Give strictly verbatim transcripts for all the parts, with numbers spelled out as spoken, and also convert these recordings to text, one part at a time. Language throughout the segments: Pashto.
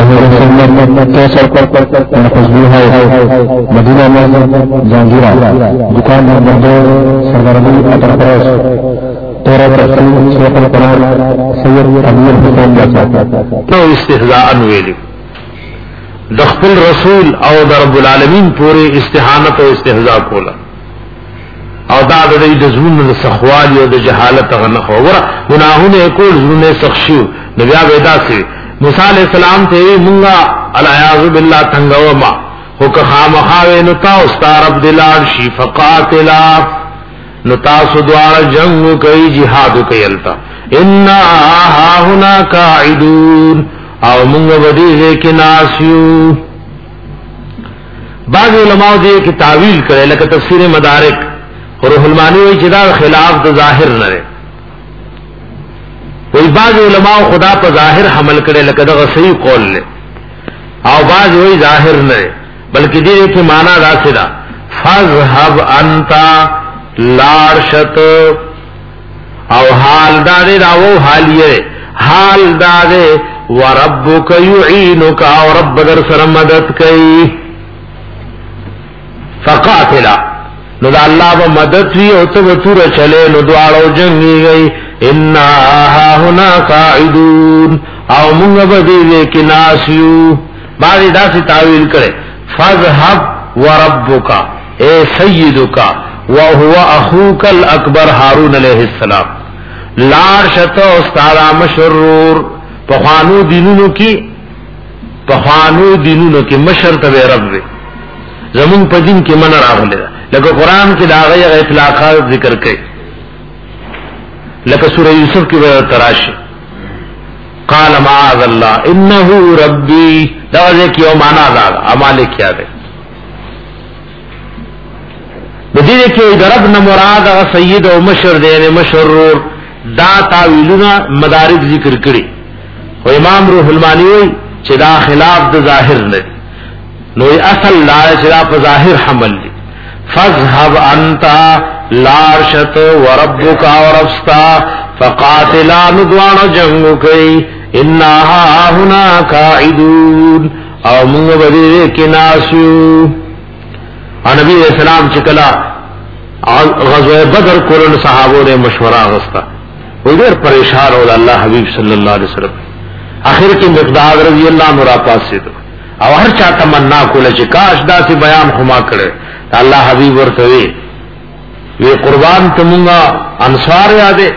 ظاهر سنت کیسر پر خوشبو ہے مدینہ میں جہانگیرہ دکان نمبر دو سرگرمی اتر پردیش تیرہ تقسیم شیخ القرآن سید امیر حسین جیسا تو استهزاء ویلی دخل رسول او در رب العالمین پوری استهانت او استهزاء کولا او دا د دې د زمون د سخوال او د جهالت غنخ وره گناهونه کول زونه سخشیو نبی ودا سي موسی عليه السلام ته مونږه الیاذ بالله څنګه وما هو که خامخاوي نو تاسو ستارب دلار شي فقاتلا نو تاسو دوار جنگ کوي jihad کوي التا ان ها هنا قاعدون او مونږ بدی کې ناسیو بعض علماء دې کې تعویل کړي لکه تفسیر مدارک روح المانی وی چې دا خلاف د ظاهر نه لري وی بعض علماء خدا په ظاهر حمل کړي لکه دا صحیح قول له او بعض وی ظاهر نه بلکې دې کې معنا راځي دا فذهب انت لارشت او حال دا دې راو حالیه حال دا دې وربک يعينك او رب در سره مدد کوي فقاتلا نو دا اللہ با مدد وی او تب تور چلے نو دوارو جنگی گئی انا ها هنا قاعدون او منگ بدی لیکی ناسیو بعضی دا سی تعویل کرے فذهب وربکا اے سیدکا وهو اخوک الاکبر حارون علیہ السلام لار شتو استارا مشرور پخوانو دینونو کی پخوانو دینونو کی مشر تبی رب وی زمون پا دین کی من راغلے دا لکه قرآن کی داغی اطلاقات ذکر کئی لکه سورہ یوسف کی وجہ تراشی قال معاذ اللہ انہو ربی داغی کی او مانا داغا امالے کیا دے بدیدے کی درب نمراد سید و مشر دین مشرور دا تاویلونا مدارک ذکر کری و امام روح المانی ہوئی چی دا خلاف دا ظاہر ندی نوی اصل لا چی دا پا ظاہر حمل دی فذهب انت لارشت وربک وربستا فقاتلا ندوان جنگ کئی انہا هنا قاعدون او منگ بدیر کی ناسیو نبی علیہ السلام چکلا غزوہ بدر کولن صحابوں نے مشورہ غستا وہ دیر پریشان ہو اللہ حبیب صلی اللہ علیہ وسلم آخر کی مقداد رضی اللہ عنہ را پاس سے دو او هر چا تمنا کوله چې کاش دا سی بیان خما کړي الله حبیب ورته وی وی قربان تمونګه انصار یادې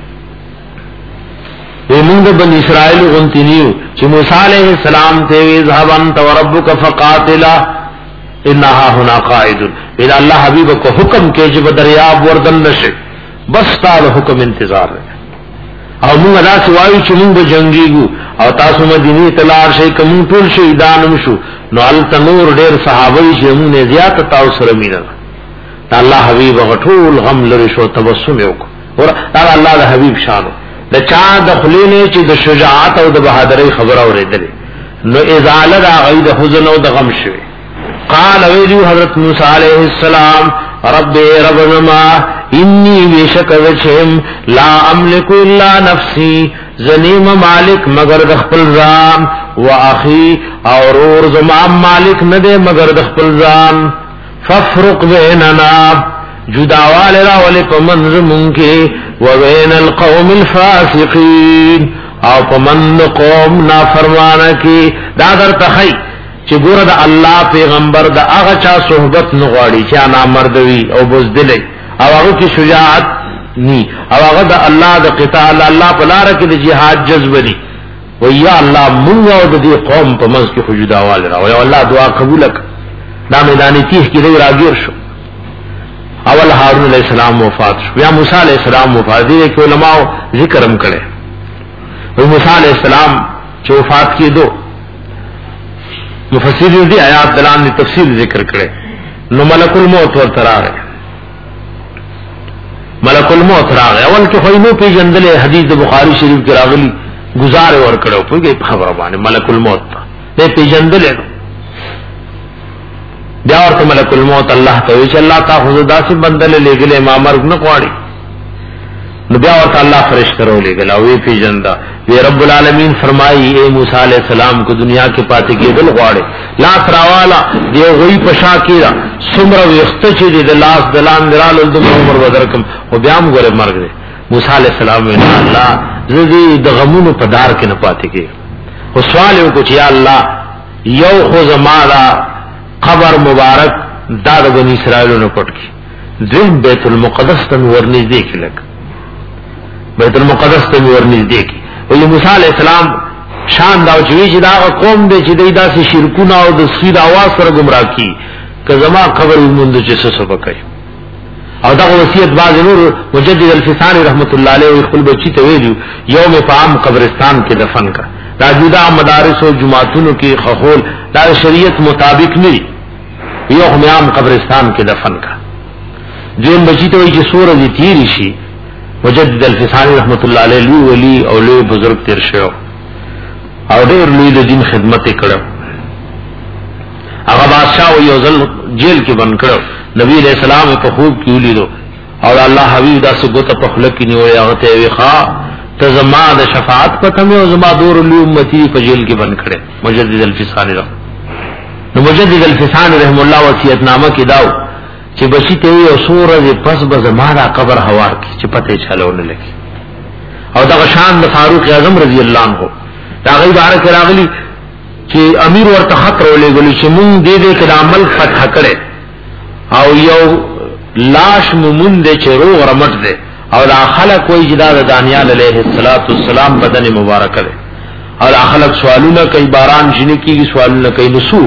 وی موږ بن اسرائیل غنتنیو چې موسی علیہ السلام ته وی ذهب انت وربک فقاتلا انها هنا قاعد اذا الله حبیب کو حکم کې چې بدریاب وردن نشه بس تا حکم انتظار ہے او موږ دا سوایو چې موږ جنگیږو او تاسو مدینه تلار شي کوم ټول شهیدان شو نو ال تنور ډېر صحابه چې موږ نه زیات تاسو سره مینه الله حبیب غټول غم لري شو تبسم وکړه اور دا الله د حبیب شانو د چا د خلینه چې د شجاعت او د بہادری خبر اوریدل نو ازاله د غید حزن او د غم شوی قال ویلو حضرت موسی علیہ السلام رب ربنا انی بیشک وچم لا املک الا نفسی زنیم مالک مگر دخپل ځان واخی اور اور زمام مالک ندے مگر دخپل ځان ففرق بیننا جداوال را ولی پمنز منکی وبین القوم الفاسقین او پمن قوم نافرمانا کی دادر تخی چې ګوره د الله پیغمبر د هغه چا صحبت نه غواړي چې انا مردوي او بزدلې او هغه کې شجاعت ني او هغه د الله د قتال الله په لار کې د جهاد جذب دي و یا الله مونږ او د دې قوم په منځ کې خجوداوال را او الله دعا قبول کړه دا میدان تیح کې دی راګیر شو اول هارون علیہ السلام وفات شو یا موسی علیہ السلام وفات دي کې علماء ذکرم کړي و موسی علیہ السلام چې وفات کېدو مفسرین دی آیات دلان دی تفصیل ذکر کرے نو ملک الموت ورته راغی ملک الموت راغی اول کې خو نو په جندل حدیث بخاری شریف کې راغلی گزار ور کړو په خبره باندې ملک الموت ته په جندل بیا ورته ملک الموت الله ته چې الله تاسو داسې بندل لګلې ما مرګ نه غواړي نو بیا ورته الله فرشتہ راولېږل او وی پیژندا وی رب العالمین فرمایي اے موسی علیہ السلام کو دنیا کې پاتې کېدل غواړي لاس راوالا دی غوی پشا کیرا سمره وخت چې د لاس دلان درال د عمر ودرکم او بیا موږ مرګ دی موسی علیہ السلام وی الله زدي د غمونو په دار کې نه پاتې کې او سوال یو کو چې یا الله یو خو زمارا قبر مبارک دا د بنی اسرائیل نو پټ کی ذم بیت المقدس ته ورنږدې کې لګ بیت المقدس ته ورنږدې کی او موسی علیہ السلام شان دا چې دا قوم دې چې دا سي شرکونه او د سید आवाज سره گمراه کی که زما قبر مونږ چې څه څه وکړي او دا وصیت باز نور مجدد الفسانی رحمت الله علیه خپل بچی ته ویلو یوم فام قبرستان کې دفن کا دا جدا مدارس او جماعتونو کې خخول دا شریعت مطابق نه یو هم قبرستان کې دفن کا جون بچی ته وی چې سورې تیری شي مجدد الفسانی رحمت الله علیه لوی ولی او لوی بزرگ تیر شو او ډېر لوی د دین خدمت کړو هغه بادشاہ یو ځل جیل کې بند کړو نبی علیہ السلام په خوب کې ولیدو او الله حبیب داسې ګوته په خلک کې نیولې هغه ته وی ښا ته زما د شفاعت په تمه او زما دور لوی امتی په جیل کې بند کړي مجدد الفسانی رحمت نو مجدد الفسانی رحم الله وصیت نامه کې داو چې بچی ته یو سورې پس به زمارا قبر هوار کی چې پته چلونه لګي او دا شان د فاروق اعظم رضی الله عنه دا غي بارک راغلی چې امیر ورته خطر ولېګل چې مونږ دې دې کې عمل فتح کړي او یو لاش ممون دې چې روغ رمټ دې او دا خلق کوئی جدا د دانیال علیه السلام بدن مبارک ده او دا خلق سوالونه کوي باران جنې کیږي سوالونه کوي نسو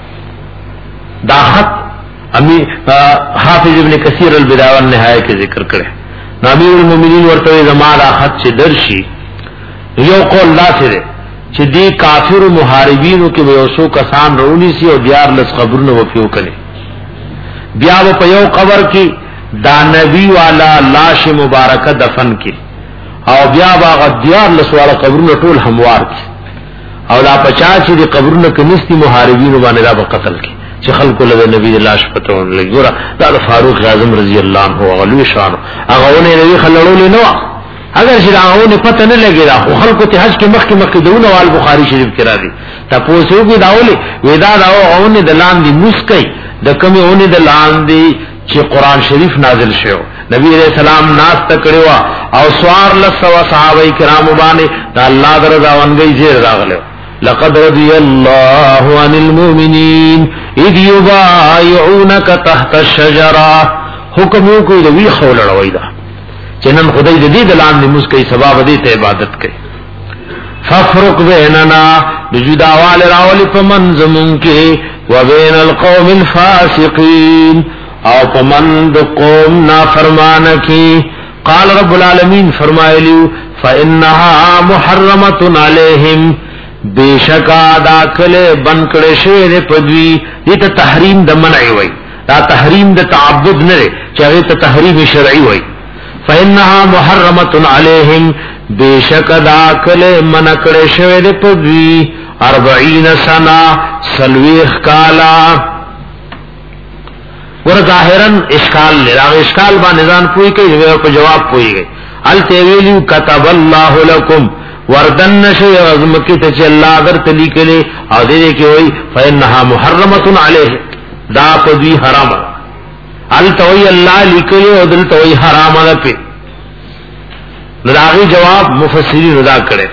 دا خط امی حافظ ابن کثیر البدایہ والنہایہ کے ذکر کرے امیر المومنین ورته زمارا خط چې درشي یو قول لا سره چې دی کافر محاربینو کې ویوسو کسان رونی سی او دیار لس قبرونه وفیو کړي بیا په یو قبر کې دا نبی والا لاش مبارکه دفن کی او بیا باغ دیار لس والا قبرونه ټول هموار کی او دا پچا چې دی قبرونه کې نستی محاربینو باندې دا قتل کی چې خلکو له نبی لاش پته ولګي ګوره دا فاروق اعظم رضی الله عنه غلوی شان هغه ونه لري خلړول نه اگر چې هغه نه پته نه لګي دا خلکو ته حج کې مخکې مخکې دونه وال بخاری شریف کې راځي تاسو کې داولې ودا دا اونه د لاندې مسکي د کومه اونه د لاندې چې قران شریف نازل شوی نبی علیہ السلام ناس تکړه او سوار لسو صحابه کرام باندې دا الله درځه ونګي زیر راغله لقد رضي الله عن المؤمنين اذ يبايعونك تحت الشجره حکم کوي د وی خول لړوي دا چنن خدای دې د لاندې مسکي سبب دې ته عبادت کوي ففرق بيننا بجداوال راول پمن زمون کې وبين القوم الفاسقين او پمن د قوم نافرمان کې قال رب العالمین فرمایلی فانها محرمه عليهم بیشکا دا کله بن کړه شه دې پدوی دې ته تحریم د منع وي دا تحریم د تعبد نه چې هغه ته تحریم شرعي وي فانها محرمه عليهم بیشکا دا کله منع کړه شه دې پدوی اربعین سنه سلویخ کالا ور ظاهرا اشکال لرا اشکال باندې ځان پوي کوي په جواب پوي کوي ال تیویلو كتب الله لكم وردن نشي ازمکه ته چې الله اگر تلی کله او دې کې وای فانها محرمه عليه دا په دې حرام ال توي الله لیکلو او دل توي حرام ده په لږه جواب مفسرین ادا کړي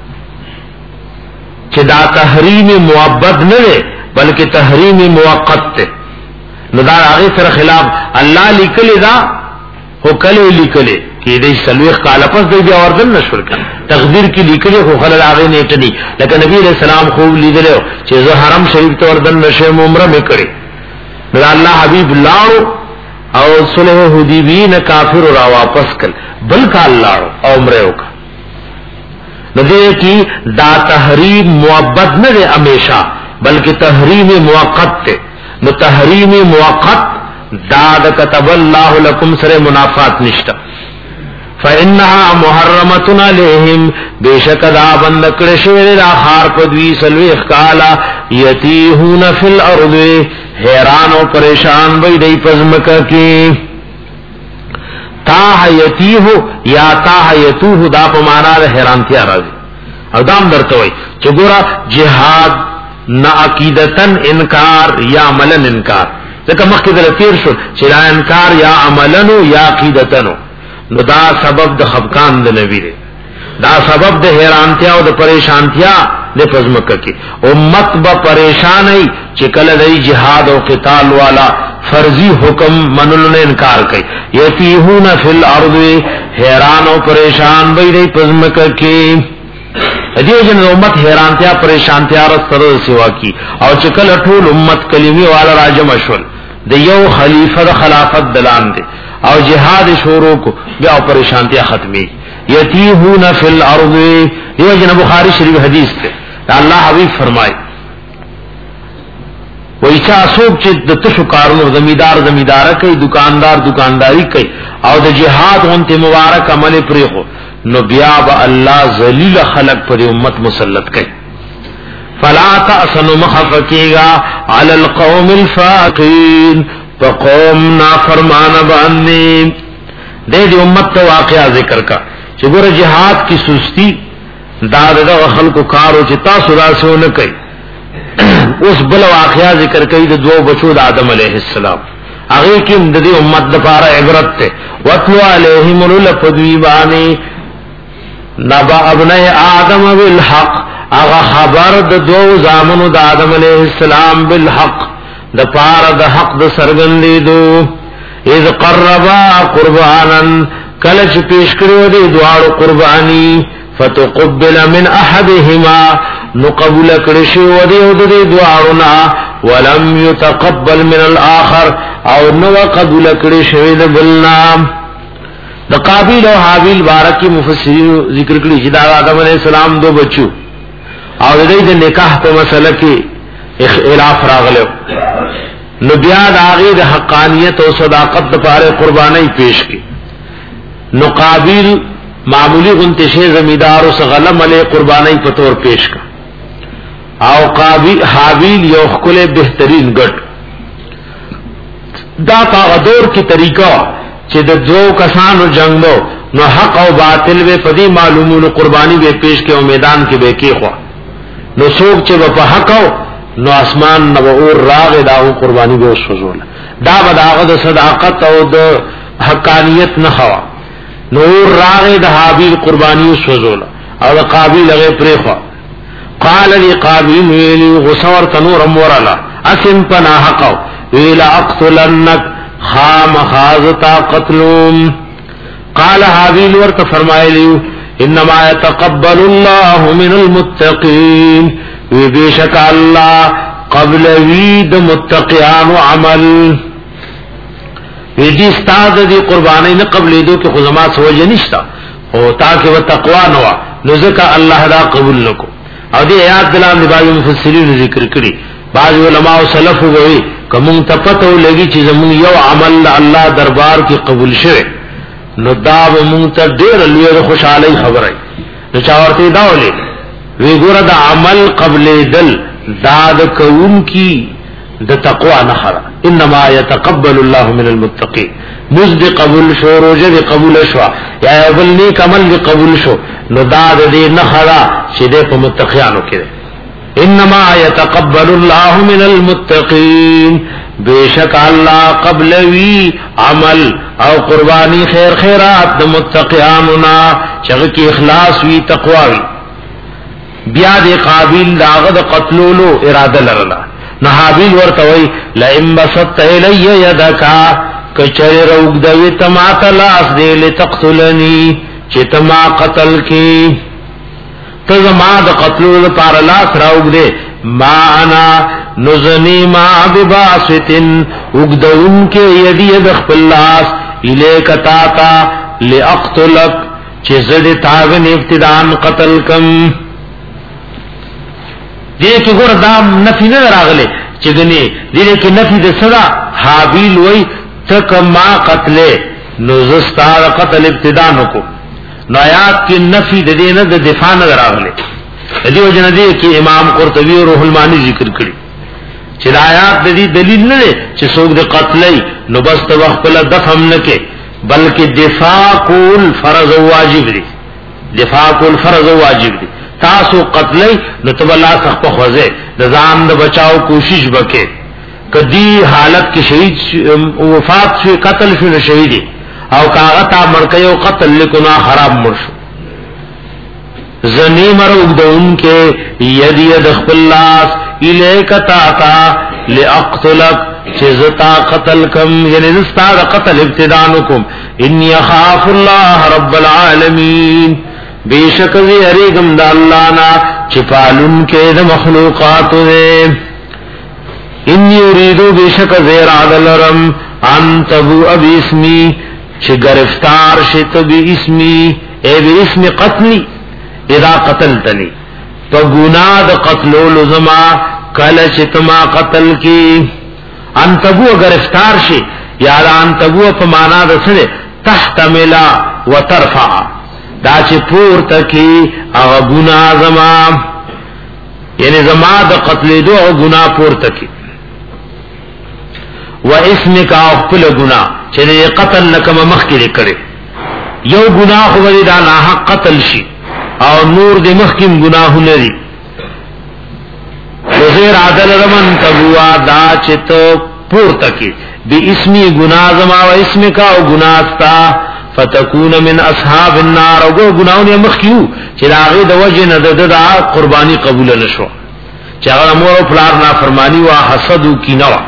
چې دا تحریم موبد نه ده بلکې تحریم موقت ده نو دا هغه سره خلاف الله لیکلی دا هو کله لیکلی کې دې سلوخ کاله پس دې بیا وردن نشور کړه تقدیر کې لیکلی خو خلل هغه نیټ نه لکه نبی رسول الله خو لیدل چې زه حرم شریف ته وردن نشم عمره وکړي نو الله حبیب لاړ او صلح حدیبی نه کافر را واپس کړ بل کال لاړ او عمره وکړه نو دې کې دا تحریم موبد نه دی همیشه بلکې تحریم موقت ته نو تحریم موقت داد كتب الله لكم سر منافات نشتا فانها محرمه عليهم بشک دا بند کړه شوی دا خار پدوی سلوی خالا یتیهون فی الارض حیران او پریشان وي دی پزمکه کې تاحیتیه یا تاحیتوه دا په معنا د حیرانتیا راځي او دام درته وای چې ګوره جهاد نا عقیدتن انکار یا عملن انکار ځکه مخکې د تیر شو چې لا انکار یا عملن یا عقیدتن نو دا سبب د خفقان د نبی دی دا سبب د حیرانتیا او د پریشانتیا د پزمکه کې امت به پریشان ای چې کله د جهاد او قتال والا فرضی حکم منلو نه انکار کوي یتیهون فی الارض حیران او پریشان وي د پزمکه کې دې جن امت حیرانتیا پریشانتیا سره سیوا کی او چې کله ټول امت کلمی والا راجم شول د یو خلیفہ د خلافت دلان دي او جهاد شروع کو بیا پریشانتیا ختمي یتیهون فی الارض یہ جن بخاری شریف حدیث ته اللہ حبیب فرمائے وای چا سوک چې د تشو کارونو زمیدار زمیدار کوي دکاندار دکانداری کوي او د جهاد اونته مبارک عمل پرې نو بیا به الله ذلیل خلق پر امت مسلط کوي فلا تأسن مخفقیگا علی القوم الفاقین فقوم نافرمان باندې دې دې امت ته واقعا ذکر کا چې ګوره جهاد کی سستی دا دغه خلکو کارو چې تاسو راسونه کوي اوس بل واقعا ذکر کوي د دوه بچو د آدم علیه السلام هغه کې د دې امت لپاره عبرت ته وتلو علیهم الفدویبانی نبا ابنای آدم بالحق اغا خبر د دو زامنو د آدم علیہ السلام بالحق د پار د حق د سرګندې دو اذ قربا قربانا کلچ پیش کړو دي دوار قربانی فتقبل من احدهما نقبل کړي شو دي د دوارنا ولم يتقبل من الاخر او نو قبول کړي شوی د بلنا د قابیل او حابیل بارکی مفسرین ذکر کړي چې د آدم علیہ السلام دو بچو او د دې نکاح په مسله کې اختلاف راغلو نو بیا د هغه د حقانیت او صداقت لپاره قرباني پیش کړي نو قابیل معمولی غنتشه زمیدار او غلم علی قرباني په تور پیش کړ او قابیل حابیل یو خپل بهترین ګټ دا تاغدور کی طریقہ چې د دوه کسانو جنگو نو حق او باطل به پدی معلومونو قربانی به پیش کې او میدان کې به کې خو نو څوک چې په حق او نو اسمان نو اور راغ داو قربانی به وسوزول دا بداغه د صداقت او د حقانیت نه خوا نور راغ د حابیل قربانی وسوزول او د قابیل هغه پرې خو قال لي قابیل ویلی غسور تنور امورلا اسم پنا حق ویلا اقتلنک خام خازتا قتلوم قال حابیل ورته فرمایلی انما يتقبل الله من المتقين وبشك الله قبل وید متقیان عمل وی دي استاد دي قربانی نه قبل دو کې خدمات سوجه نشتا او تاکي وتقوا نو نو ځکه الله دا قبول نکو او دې آیات دلان دی باندې مفسرین ذکر کړي بعض علماء او سلف وایي کوم ته پته لګي چې زمون یو عمل الله دربار کې قبول شوه نو دا مونږ ته ډېر لوی خوشالۍ خبره نو چا ورته دا ولې وی ګوره دا عمل قبل دل داد کون کی د تقوا نه خره انما يتقبل الله من المتقين مزد قبول شو روزه قبول شو یا بل نیک عمل قبول شو نو داد دې نه خره چې دې په متقینو کې انما يتقبل الله من المتقين بیشک الله قبل وی عمل او قربانی خیر خیرات د متقینو نا چې کی اخلاص وی تقوا وی بیا د قابیل داغه د قتلولو اراده لرله نو حابیل ورته وی لئن بسطت الی یدک کچره روغ دوی تما تلاس دې لتقتلنی چې تما قتل کی ته ما د قتلولو لپاره لاس راوغ دې ما انا نزنی ما بباسطن وګدون کې یدی د خپل لاس الیک تا تا لاقتلک چې زړه تاغن ابتدان قتل کم دې کې ګور دا نفي نه راغله چې دني دې کې نفي د صدا حابیل وای تک ما قتل نو زستار قتل ابتدا نکو نو آیات کې نفي د دې نه د دفاع نه راغله دې وجنه دې کې امام قرطبي او روح المانی ذکر کړی چې آیات د دې دلیل نه چې څوک د قتلای نو بس تو خپل دفهم نه کې بلکہ دفاع کول فرض او واجب دی دفاع کول فرض او واجب دی تاسو قتلی نو تب اللہ سخت خوزے نظام دا بچاو کوشش بکے کدی حالت کی شہید وفات شوی قتل شوی شہیدی او کاغتا مرکی او قتل لکنا خراب مرشو زنی مرگ دا ان کے ید ید خلاص الیک تاتا لأقتلک چیزتا قتل کم یعنی دستا دا قتل ابتدانکم انی اخاف اللہ رب العالمین بے شک زی اریگم دا اللہ نا چپالن کے دا مخلوقات دے انی اریدو بے شک زیر عدل رم ان تبو ابی اسمی چھ گرفتار شت بی اسمی اے بی اسم قتلی اذا قتلتنی تو گناہ دا قتلو لزما کل چتما قتل کی ان تبو گرفتار شی یا دا ان تبو پا مانا دا سنے تحتملا و ترفع دا چه پور تکی اغا گناہ زما یعنی زما دا قتل دو اغا گناہ پور تکی و اسم کا اخپل گناہ چه قتل نکم مخی لکڑے یو گناہ خوری دا ناحق قتل شی او نور دی مخکم گناہ ندی وزیر عدل رمن تبوا دا چه تو پور تکی بی اسمی گناہ زما و اسم کا او گناہ ستا فتکون من اصحاب النار او گو گناہوں مخیو چه داغی دا وجه ندد دا قربانی قبول نشو چه اگر مور و پلار نافرمانی و حسدو کی نوا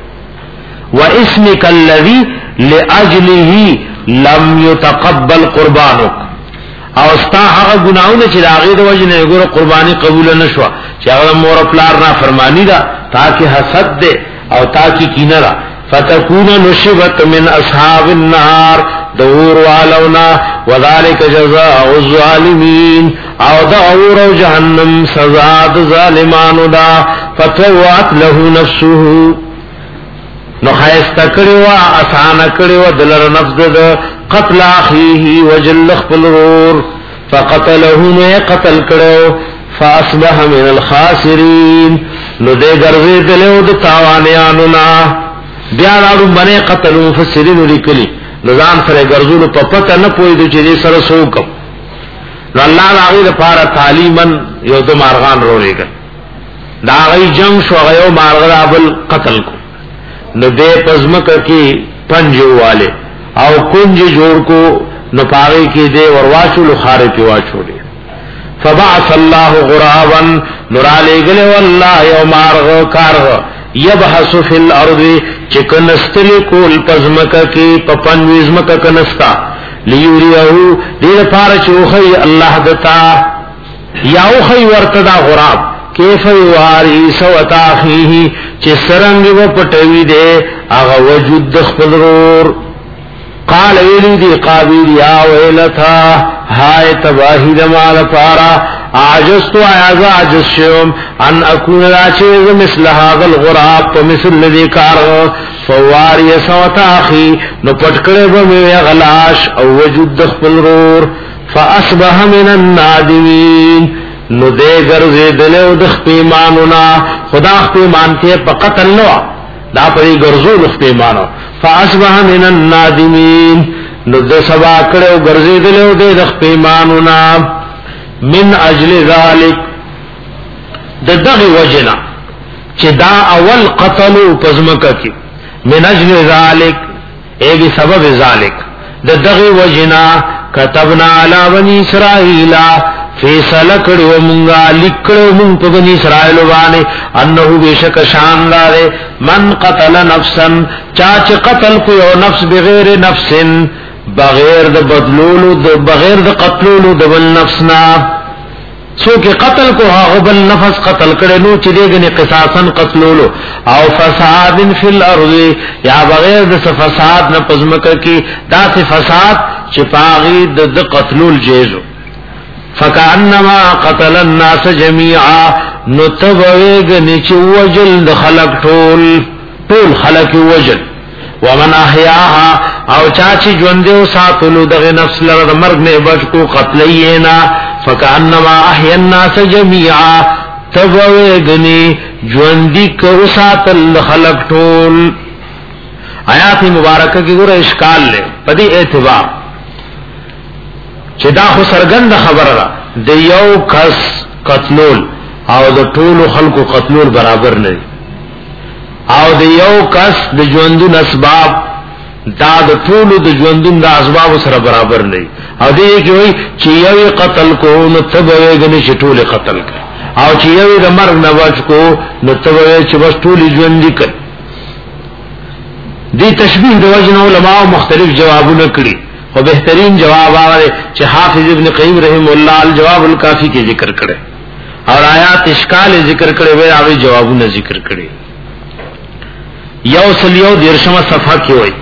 و اسمک اللذی لأجلہی لم یتقبل قربانک او ستا حقا گناہوں چه داغی دا وجه ندد قربانی قبول نشو چه اگر مور و پلار نافرمانی دا تاکہ حسد دے او تاکہ کی نرا فتکون نشبت من اصحاب النار دور والونا وذالک جزاء الظالمین او دور جہنم سزاد ظالمانو دا فتوات له نفسه نو خیست کریوا آسان کریوا دلر نفس دا قتل اخیه وجل خپل رور فقتله نو قتل کرو فاصبح من الخاسرین نو دے گرزی دلیو دا تاوانیانونا بیا دارو بنے قتل مفسرین لکلی نظام سره ګرځولو په پته نه پوهیدو چې دې سره سوکم نو الله هغه لپاره تعلیما یو د مارغان رولېګل دا غي جنگ شو غيو مارغ ابل قتل کو نو دې پزمک کې پنجواله او کنج جوړ کو نو پاره کې دې ورواچو خارې کې واچولې فبعث الله غرابا نور علیګل والله یو مارغ کارغ یبحث فی الارض چکنستل کول پزمکا کی پپنویزمکا کنستا لیوریہو دیر پارچوخی اللہ دتا یاوخی ورتدا غراب کیف یواری سوتا خیہی چی سرنگی و پٹوی دے اغا وجود دخپل رور قال ویلی دی قابل یا ویلتا ہائے تباہی دمال پارا عجزتو عیاز عجز شوم ان اکون لا چیز مثل هذا الغراب پا مثل لدی کار فواری سوتا اخی نو پٹکڑے بمی غلاش او وجود دخپل رور فاصبح من النادمین نو دے گرزی دلیو دخ پیمانونا خدا خ پیمانتی پا قتل نوا دا پری گرزو دخ پیمانو فاصبح من النادمین نو دے سبا کڑے گرزی دلیو دے دخ پیمانونا من اجل ذالک دغه وجنا چې دا اول قتلوا پزمکه کی من اجل ذالک ای به سبب ذالک دغه وجنا كتبنا علی بنی اسرائیل فیصله کړو مونږه لیکلو مونږ په بنی اسرائیل باندې انه بیشک شاندار من قتل نفسا چا چې قتل کو یو نفس بغیر نفس بغیر د بدلولو د بغیر د قتلولو د بل نفسنا سو کې قتل کو هغه بل نفس قتل کړي نو چې دغه قصاصن قتلولو او فساد فی الارض یا بغیر د فساد نه پزمکه کې داسې فساد چې پاغي د قتلول جیزو فکانما قتل الناس جميعا نتبویگ نچ وجل د خلق ټول ټول خلق وجل ومن احیاها او چاچی ژوندو ساتلو دغه نفس لره مرګ نه بچ کو قتلینا فکانما احیا الناس جميعا تبویگنی ژوندې کو ساتل خلق ټول آیات مبارکه کې ګوره اشکال لې په دې اعتبار چې دا خو سرګند خبره ده د یو کس قتلول او د ټولو خلکو قتلول برابر نه او د یو کس د ژوندون اسباب دا د ټولو د ژوندون د اسباب سره برابر نه او دې کې وایي چې یو قتل کو نو تبوي غني چې ټول قتل کړ او چې یو د مرګ نه بچ کو نو تبوي چې بس ټول ژوند کړ. دې تشبیه د وجنه علماء مختلف جوابونه کړی او بهترین جواب هغه چې حافظ ابن قیم رحم الله الجواب الکافی کې ذکر کړي اور آیات اشکال ذکر کړي وی هغه جوابونه ذکر کړي. یو سلیو دیرشمه صفحه کې وایي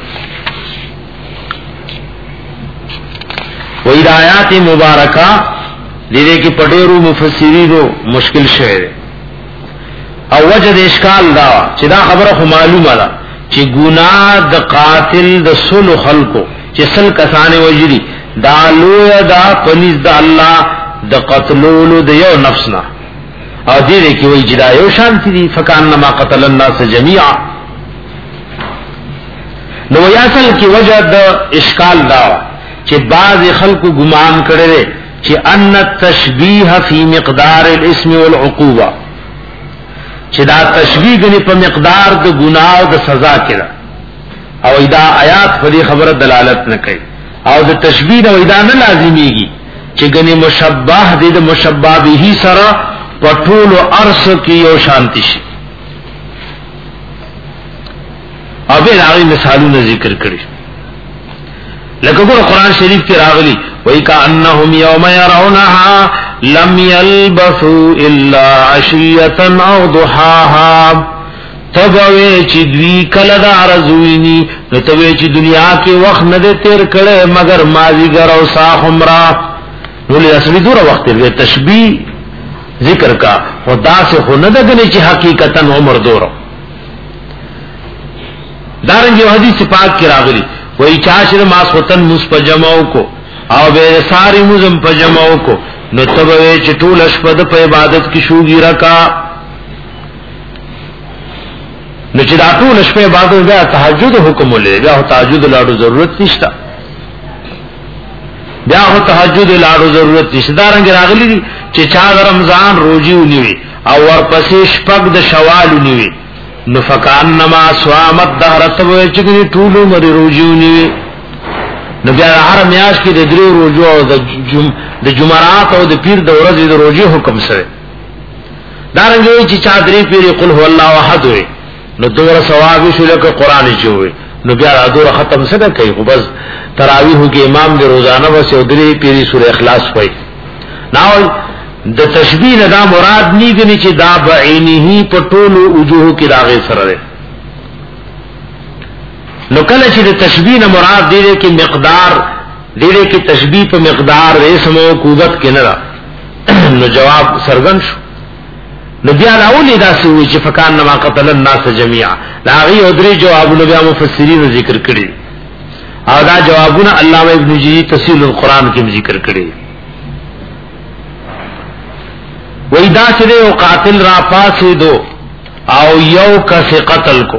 وی آیات مبارکہ دیدے کی پڑیرو مفسرینو مشکل شعر او وجد اشکال دا چې دا خبره خو معلومه ده چې ګناه د قاتل د سلو خلقو چې سل کسانه وجري دا لوی دا پنځ د الله د قتلولو د یو نفسنا او دې کې وی جدا یو شانتی دي فکانما قتل الناس جميعا. نو یاسل کی وجه د اشکال دا چې بعض خلکو ګمان کړي چې ان التشبیه فی مقدار الاسم والعقوبه چې دا تشبیه غني په مقدار د ګناه او د سزا کې ده او دا آیات په دې خبره دلالت نه کوي او د تشبیه او دا نه لازمیږي چې غني مشبہ دې د مشبہ به سره پټول او ارس کې یو شانتی شي او به راغلي مثالونه ذکر کړي لکه ګور قرآن شریف کې راغلي وای کأنهم یوم يرونها لم يلبثوا الا عشیة او ضحاها تبوی چې دوی کله دا رزوینی نو تبوی چې دنیا کې وخت نه تیر کړي مگر مازیګر او ساحمرا نو له اصلي دور وخت دی تشبیه ذکر کا خدا سے خو نه دغنی چې حقیقتا عمر دور دارنګه حدیث پاک کې راغلي وای چاشر ماس وطن مس پجماو کو او به ساری مزم پجماو کو نو تبوی چې ټول شپه په عبادت کې شوګی رکا نو چې دا ټول شپه عبادت بیا تهجد حکم ولې بیا تهجد لاړو ضرورت نشته بیا هو تهجد لاړو ضرورت نشته دارنګ راغلی دي چې چا رمضان روزي ونیوي او ورپسې شپږ د شوال ونیوي نو فکانما سوامت دهرت وې چې ټول مری روزي ونیوي نو بیا هر میاش کې د درو روزو او د جم د جمعرات او د پیر د ورځې د روزي حکم سره دارنګ چې چا درې پیر قل هو الله احد وي نو دوره ثواب شو لکه قران چوي نو بیا دوره ختم سره کوي خو بس تراویح کې امام د روزانه وسه درې پیری سوره اخلاص وای نو د تشبیه نه دا مراد نیږي چې دا بعینه په ټولو وجوه کې راغی سره نو کله چې د تشبیه نه مراد دی کې مقدار دی کې تشبیه په مقدار اسم او قوت کې نه نو جواب سرګن شو نو بیا راولې دا سوي چې فکان ما قتل الناس جميعا دا غي او درې جوابونه بیا مفسرین ذکر کړي او دا جوابونه علامه ابن جری تفسیر القرآن کې ذکر کړي وای دا چې یو قاتل را پاسې دو او یو کس قتل کو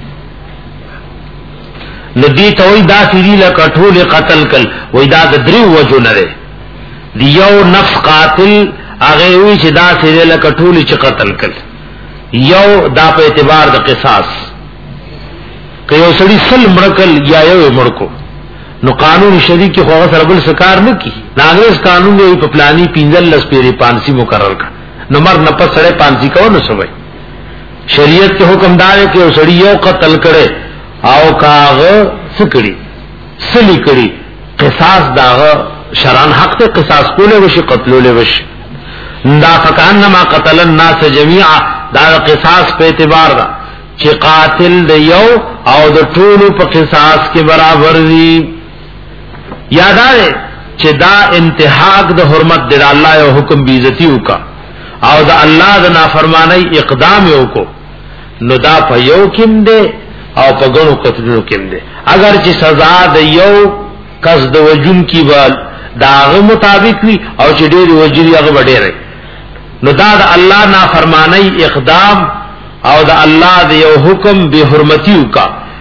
ندی ته وای دا سری له کټول قتل کل وای دا د درو وجو نه دی یو نفس قاتل هغه وی چې دا سری له کټول چې قتل کل یو دا په اعتبار د قصاص که یو سړی سل مړکل یا یو مړکو نو قانون شریع کې خو سره بل سکار نه کی ناغرس قانون دی په پلانی پینځل لس پیری پانسی مقرر کړ نو مر نه په سره پانسی کو نو سوي شریعت کې حکم دار کې یو سړی یو قتل کړي او کاغه سکړي سلی کړي قصاص داغه شرعن حق ته قصاص کوله وشي قتلوله وشي دا فکانما قتل الناس جميعا دا قصاص په اعتبار دا چې قاتل د یو او د ټولو په قصاص کې برابر دي یاداره چې دا انتهاک د حرمت د الله او حکم بی عزتی وکا او د الله د نافرمانی اقدام وکړو نو دا په یو کېم دی او په ګڼو قتلونو کېم دی اگر چې سزا د یو کس د وجون کی بال داغه مطابق وي او چې ډېر وجري هغه وړي نو دا د الله نافرمانی اقدام او د الله د یو حکم به حرمتیو کا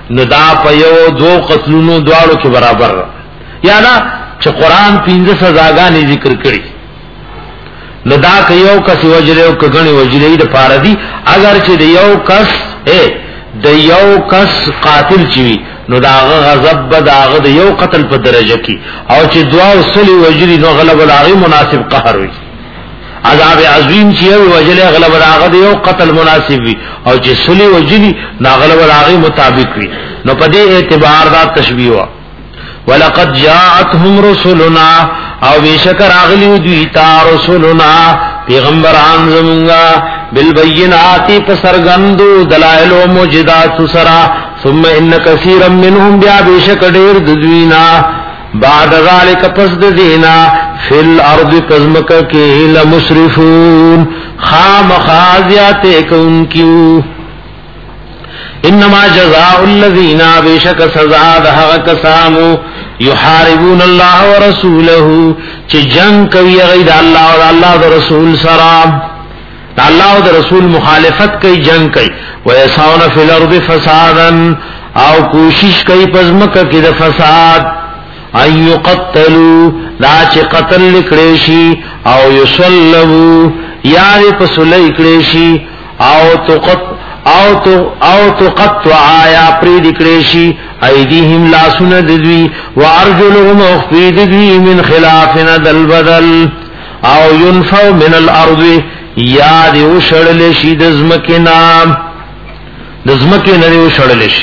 نو دا په یو دو قتلونو دواړو کې برابر یا نه چې قران پنځه سزاګانې ذکر کړي نو دا که یو کس وجره او کغنی وجره د پاره دي اگر چې د یو کس اے د یو کس قاتل چوي نو دا غضب بداغه د یو قتل په درجه کې او چې دعا وسلی وجري نو غلب العظیم مناسب قهر وي عذاب عظیم چې یو وجله غلب العظیم د یو قتل مناسب وي او چې سلی وجري نو غلب العظیم مطابق وي نو په دې اعتبار دا تشبیه وا ولقد جاءتهم رسلنا او بشکر اغلی دوی تا رسلنا پیغمبران زمونگا بالبینات پسرگندو دلائل و موجدات سرا ثم ان کثیرا منهم بیا بشک دیر دوینا بعد ذالک پس دینا فی الارض پزمک کی لمسرفون خام خازیات کون کیو انما جزاء الذين بشك سزا ده کسانو يحاربون الله ورسوله چې جنگ کوي غیر الله او الله او رسول سره الله او رسول مخالفت کوي جنگ کوي ويسعون في الارض فسادا او کوشش کوي پزمکه کې د فساد اي يقتلوا لا چې قتل لکړي شي او يصلبوا یا په سلې کړي شي او تقت او تو او تقطع یا پری دکریشی ایدیهم لا سندوی وارجلهم اخفیدوی من خلافنا دل بدل او ينفو من الارض یا دیو شڑلشی دزمکنا دزمکنا دیو شڑلشی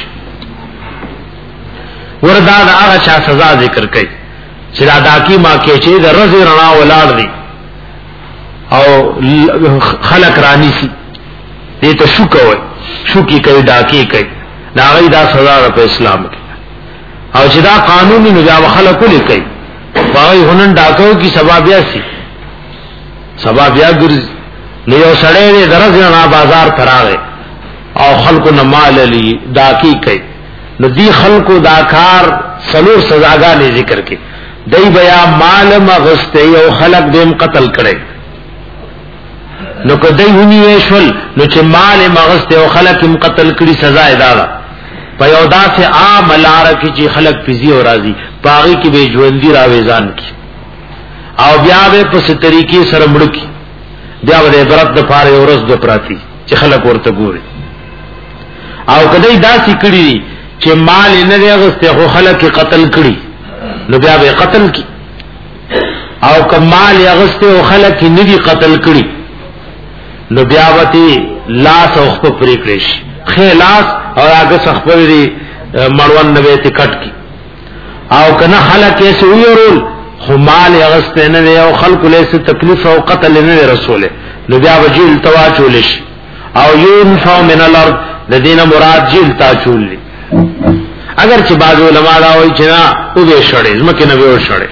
وردا دا آغا چا سزا ذکر کئی چرا داکی ما کیچے دا رضی رنا ولار دی او خلق رانی سی دیتا شو کوئی شو کی کوي ډاکی کوي دا غي دا سزا په اسلام کې او چې دا قانوني نو بیا خلکو لیکي وايي هنن ډاکو کی سبب بیا سي سبب بیا ګرځي نو یو سړی درځه نه بازار تراغه او خلکو نه مال لي ډاکی کوي نو دی خلکو دا کار سلور سزاګانې ذکر کوي دای بیا مال مغسته یو خلق دیم قتل کړي نو کدی ونی وشل نو چې مال مغسته او خلق هم قتل کړي سزا ادا ده په یو داسې عام لار کې چې خلق پیزي او راضي پاغي کې به ژوندۍ راويزان کی او بیا به په ست طریقې سره مړ کی بیا به عبرت د پاره ورځ د پراتی چې خلق ورته ګوري او کدی داسې کړي چې مال نه غسته خو خلق قتل کړي نو بیا به قتل کی او کمال غسته او خلق نه دي قتل کړي نو بیاوتی لاس او خپ پرې کړش خلاص او هغه خپل دی مړون نوې ټکټ کی او کنه خلک یې سویرول خمال یغست نه او خلق له څه تکلیف او قتل نه رسوله نو بیا وجیل توا چولش او ينفو من الارض الذين مراد جیل تا چوللی اگر چې بعض علما دا وایي چې نه او به شړې زمکه نه به شړې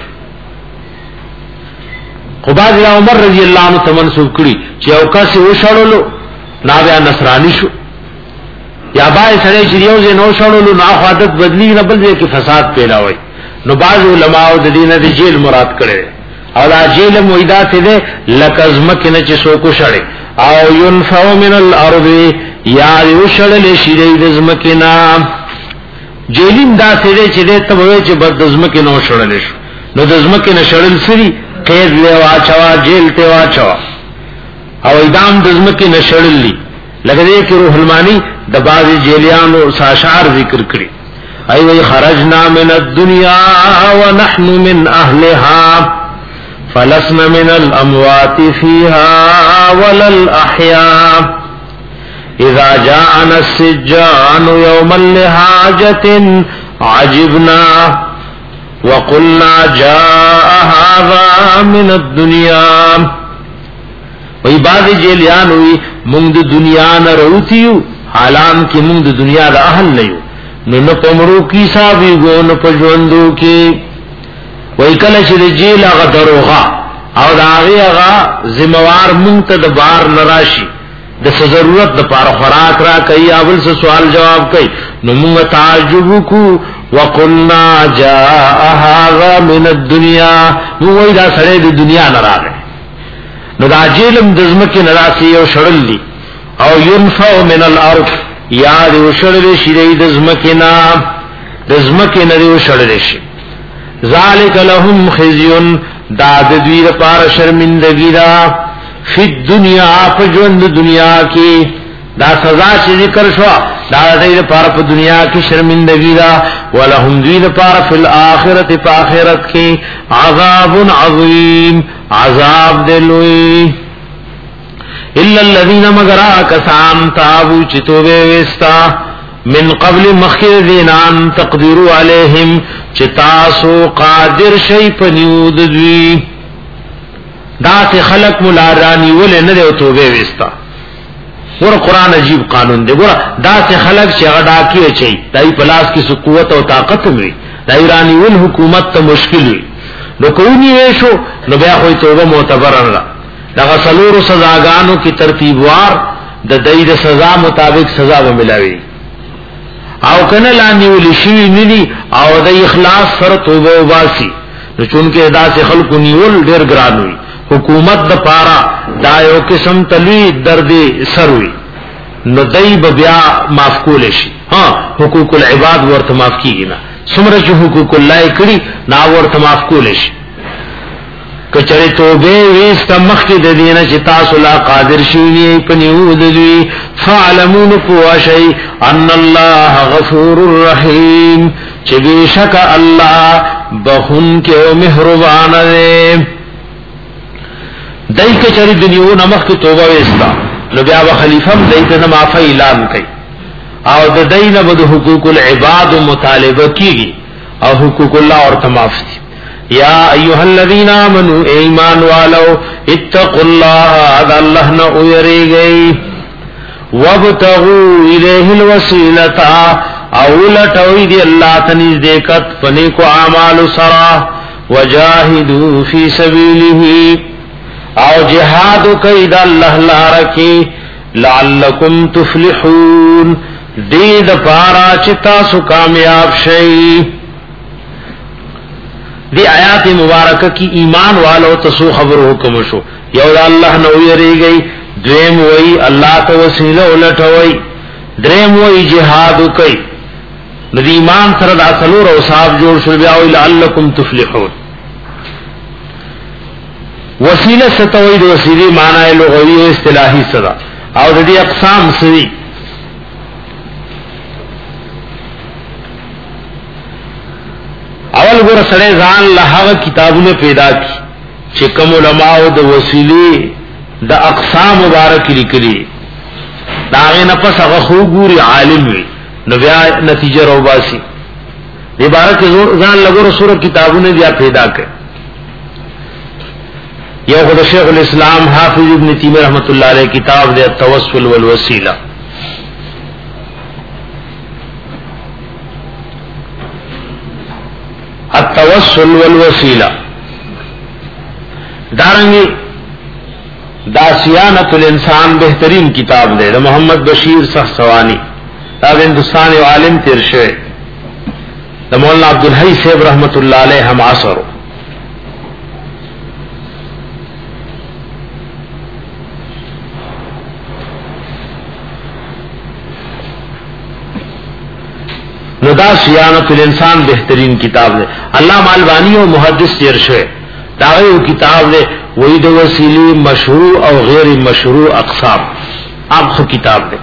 خدای دې عمر رضی الله عنه تمنسوب کړي چې او کاسه وشړلو نا بیا نصرانی شو یا بای سره چې یو ځای نو شړلو نا عادت بدلی نه بل ځای کې فساد پیدا وای نو بعض علماء د دینه د جیل مراد کړي او دا جیل مویدا ته ده لکزمک نه چې سو کو شړې او ينفو من الارض یا وشړل شي د زمکنا جیلین دا ته چې د تبوي چې بد زمکه نو شړل شي نو د زمکه نه شړل سری قید له واچوا جیل ته واچوا او ادم دزمکی نشړلی لکه دې کې روح المانی د باز جیلیانو ساشعار ذکر کړی ای وی خرجنا من الدنيا ونحن من اهلها فلسنا من الاموات فيها ولا الاحياء اذا جاءنا السجان يوما لحاجه عجبنا وقلنا جاء هذا من الدنيا وی بعض جیلیان وی مونږ د دنیا نه روتیو حالان کې مونږ د دنیا د اهل نه یو نو نو پمړو کی صاحبې ګو نو پجوندو کې وی کله چې د جیل هغه دروغه او دا هغه ذمہوار مونږ ته د بار نراشي د ضرورت د پاره خوراک را کوي اول څه سوال جواب کوي نو موږ تعجب کو وقلنا جاء هذا من الدنيا نو دا سره د دنیا نه راغی نو دا جیلم د زمکه نه راسي او شړل دي او ينفو من الارض یا دی وشړل شي د زمکنا د زمکنا دی وشړل شي ذالک لهم خزي دا د دوی لپاره شرمندگی دا فی الدنیا په ژوند دنیا کې دا سزا چې ذکر شو دا د دې لپاره په دنیا کې شرمندگی دا ولهم دوی لپاره فی الاخرته په آخرت کې عذاب عظیم عذاب دلوی الا الذين مگر کسان تابو چتوبه وستا من قبل مخیر دینان تقدیروا علیہم چتاسو قادر شی پنیود دوی دا ته خلق ملارانی ول نه دی توبه وستا ور قران عجیب قانون دی ګور دا ته خلق چې غډا کی چي دای پلاس کی قوت او طاقت وي دای رانی ول حکومت ته مشکل وي نو کوونی شو نو بیا خو توبه معتبر نه دا غسلور سزاګانو کی ترتیبوار د دای د سزا مطابق سزا به ملاوي او کنه لاندې ول شي ندي او د اخلاص سره توبه واسي نو چونکه ادا سے خلق نیول ډیر ګران وي حکومت د پارا دا یو قسم تلوی درد سروي نو دای بیا معاف کول شي ها حقوق العباد ورته معاف کیږي نه سمره چې حقوق الله کړي نا ورته معاف کول شي کچره توبه وست مخکې د دینه چې تاسو لا قادر شئ پنیو د دوی فعلمون فواشی ان الله غفور رحیم چې بشک الله بخون کې او مهربان دی دای کچره دنیو نمخ کې توبه وستا نو بیا به خلیفہ دایته نه معافی اعلان کوي او د دینه بده حقوق العباد مطالبه کیږي او حقوق الله ورته معاف دي یا ایها الذین آمنوا ایمان والو اتقوا الله اذا الله نہ یریږي وابتغوا الیه الوسیلۃ اولټوی دی الله تنزدېکت پنی کو اعمال سرا وجاهدوا فی سبیله او جهاد کید الله لاره کی لعلکم تفلحون دې د پارا چې تاسو کامیاب شئ دی آیات مبارکہ کی ایمان والو تسو خبر حکم شو یو الله نو یریږي دریم وای الله ته وسیله ولټوي دریم وای جهاد کوي د ایمان سره د اصلور او صاحب جوړ شو بیا وای لعلکم تفلحون وسیله ستوي د وسیله معنی لغوي او اصطلاحي سره او د دې اقسام سوي اول ګور سره ځان له هغه کتابونه پیدا کی چې کوم علماء او د وسیلې د اقسام مبارک لیکلي دا نه پس هغه خو ګوري عالم وي نو بیا نتیجه روباسي دې بارک ځان له ګور سره کتابونه بیا پیدا کړ یو خدای شیخ الاسلام حافظ ابن تیمیہ رحمت الله علیه کتاب دې التوسل والوسیلہ التوسل والوسیلہ دارنگی دا سیانت الانسان بہترین کتاب دے دا محمد بشیر سخصوانی دا ہندوستان عالم تیر شوئے دا مولانا عبدالحی صاحب رحمت اللہ علیہ ہم عصر ندا سیانت الانسان بہترین کتاب دے علامہ البانی و محدث تیر شوئے داغی و کتاب دے وہی دو وسیلی مشروع او غیر مشروع اقسام آپ خو کتاب دے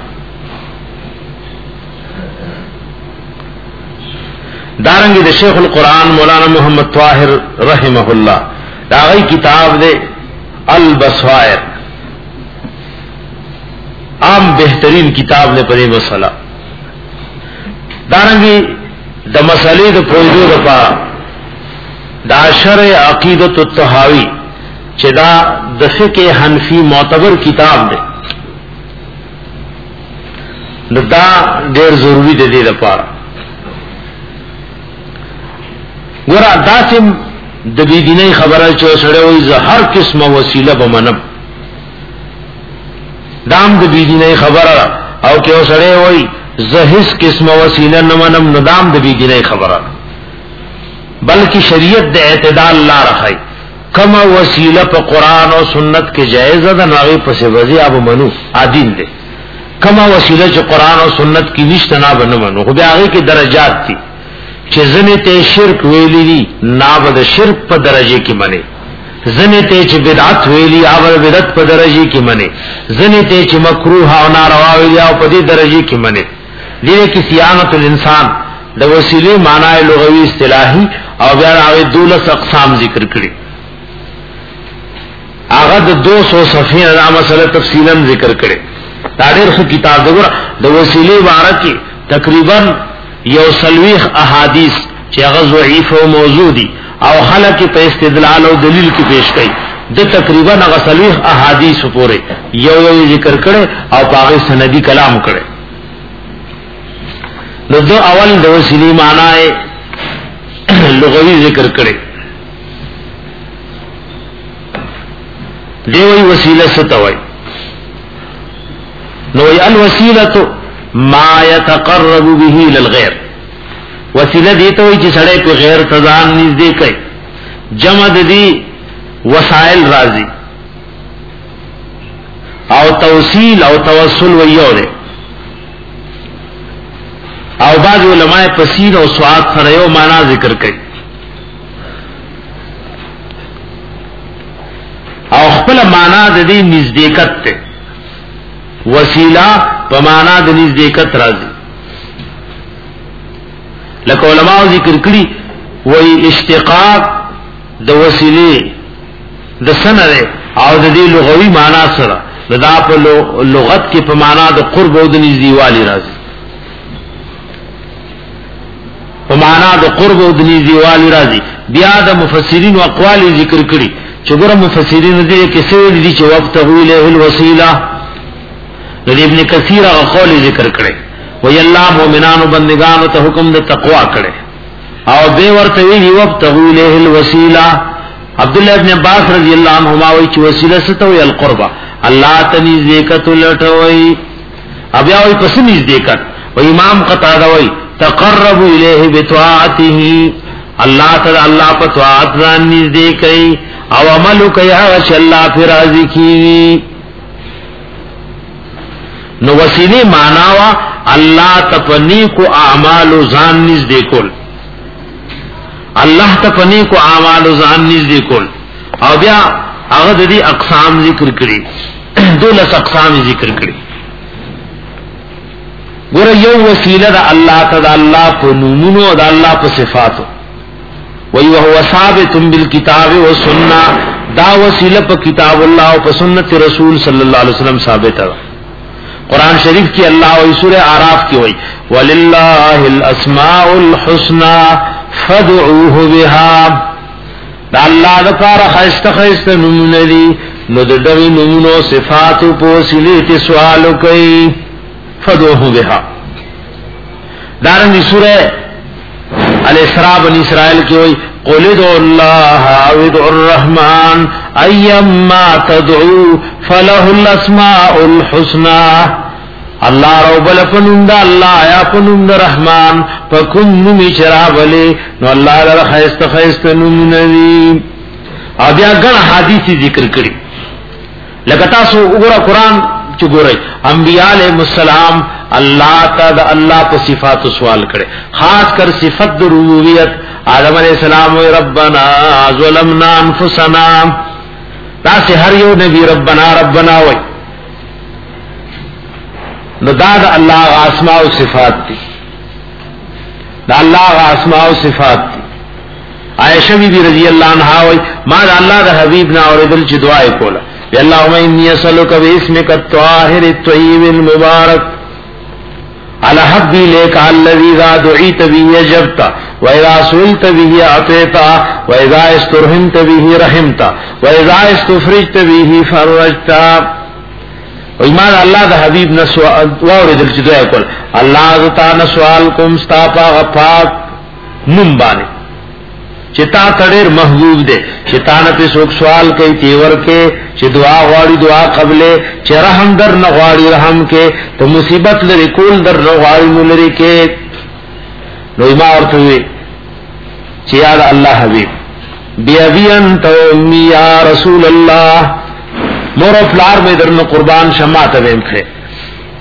دارنگی دے شیخ القرآن مولانا محمد طاہر رحمہ اللہ داغی کتاب دے البصائر عام بہترین کتاب دے پری مسئلہ دارنگی د مسئلے د پویدو د پا دا شرع عقیدت الطحاوی چه دا د فقہ حنفی معتبر کتاب دے دا دیر ضروری دے دے د پارا گورا دا سم د بیدینی خبره چه سڑے ہوئی زہر قسم وسیلہ بمنب دام د بیدینی خبره او کہ سڑے ہوئی زہس قسم وسیلہ نمنم ندام دبی دینی خبرہ بلکہ شریعت دے اعتدال لا رکھائی کما وسیلہ پا قرآن و سنت کے جائزہ دا ناغی پس وزی آب منو آدین دے کما وسیله چې قران او سنت کې نشته نه بنمنو خو بیا هغه کې درجات دي چې ځنه ته شرک ویلي دي نه بد شرک په درجه کې منی ځنه ته چې بدعت ویلي او بدعت په درجه کې منی ځنه ته چې مکروه او ناروا ویلي او په دې درجه کې منی دې کې صيانت الانسان د وسیله معنی لغوي اصطلاحي او بیا هغه دولس اقسام ذکر کړي هغه د دو سو صفحې دا مسله تفصیلا ذکر کړي تاریخ کتاب دغه د وسیله باره کې تقریبا یو سلويخ احادیث چې هغه ضعیف او موضوع دي او خلک په استدلال او دلیل کې پیش کړي د تقریبا هغه سلويخ احادیث پورې یو یو ذکر کړي او هغه سندي کلام کړي نو دو اول د وسیله معنی لغوي ذکر کړي دیوی وسیله ستوي نو الوسیله ما يتقرب به للغير وسیله دي ته وي چې سړی په غیر تزان نږدې کوي جمع دي وسائل راضي او توصیل او توسل ویوره او بعض علماء پسین او سواد سره یو معنا ذکر کوي او خپل معنا د دې نزدېکت ته وسیله په معنا د نزدېکت راځي لکه علماء ذکر کړي وای اشتقاق د وسیله د سند او د دې لغوي معنا سره دا په لغت کې په معنا د قرب او د نزدېوالي راځي په معنا د قرب او د نزدېوالي راځي بیا د مفسرین او اقوال ذکر کړي چې ګور مفسرین دې کې څه دي چې وقت ویله الوسیله د ابن کثیر او قول ذکر کړي وی الله مؤمنانو بندگانو ته حکم د تقوا کړي او به ورته وی وقت ویله الوسیله عبد الله ابن عباس رضی الله عنهما وی چې وسیله ستو ی القربه الله تنی ذکت لټوي بیا وی پس ني ذکر و امام قتاده وی تقرب الیه بطاعته الله تعالی الله په طاعت ځان نږدې کوي او عمل کوي هغه چې الله پر راضي کیږي نو وسیله معنا وا الله تپنی کو اعمال ځان نږدې کول الله تپنی کو اعمال ځان نږدې کول او بیا هغه د دې اقسام ذکر کړي دولس اقسام ذکر کړي ګور یو وسیله د الله تعالی الله په نومونو او د الله په صفاتو وی وهو ثابت بالکتاب والسنه دا وسیله په کتاب الله او په سنت رسول صلی الله علیه وسلم ثابت ده قران شریف کی الله او سورہ اعراف کی وی وللہ الاسماء الحسنى فادعوه بها دا الله د کار خاصه خاصه نومونه دي نو د دغه نومونو صفات په وسیله ته سوال کوي فادعوه بها دارنګه سورہ الاسراء بنی اسرائیل کی وی قل ادعوا الله او ادعوا الرحمن ايما تدعو فله الاسماء الحسنى الله رب لپنند الله یا پنند رحمان پکم نمی چرابلی نو الله لره خیست خیست نمونوی او بیا ګڼ حدیث ذکر کړي لکه تاسو وګوره قران چې ګورئ انبیاء علیهم السلام الله تعالی الله په صفات سوال کړي خاص کر صفت ربوبیت آدم علیہ السلام و ربنا ظلمنا انفسنا دا سے ہر یو نبی ربنا ربنا وی نو دا دا اللہ اسماء و صفات دی دا اللہ اسماء و صفات دی عائشہ بی بی رضی اللہ عنہ وی ما دا اللہ دا حبیبنا اور دل چی دعائی کولا بی اللہم انی اسلک بی اسمک الطاہر الطیب المبارک على حبي لك الذي ذا دعيت به يجبت واذا سئلت به اعطيت واذا استرهمت به رحمت واذا استفرجت به فرجت ایمان الله د حبیب نسو واورد الجدای کول الله تعالی سوال کوم ستا پاک نوم باندې چتا تړر محبوب دے چتا نه په څوک سوال کوي تیور کې چې دعا غواړي دعا قبلې چې رحم در نه غواړي رحم کې ته مصیبت لري کول در نه غواړي نو لري کې نو ما ورته وي چې یا الله حبیب بیا بیان ته می یا رسول الله مور فلار مې درنه قربان شماته ویم کړه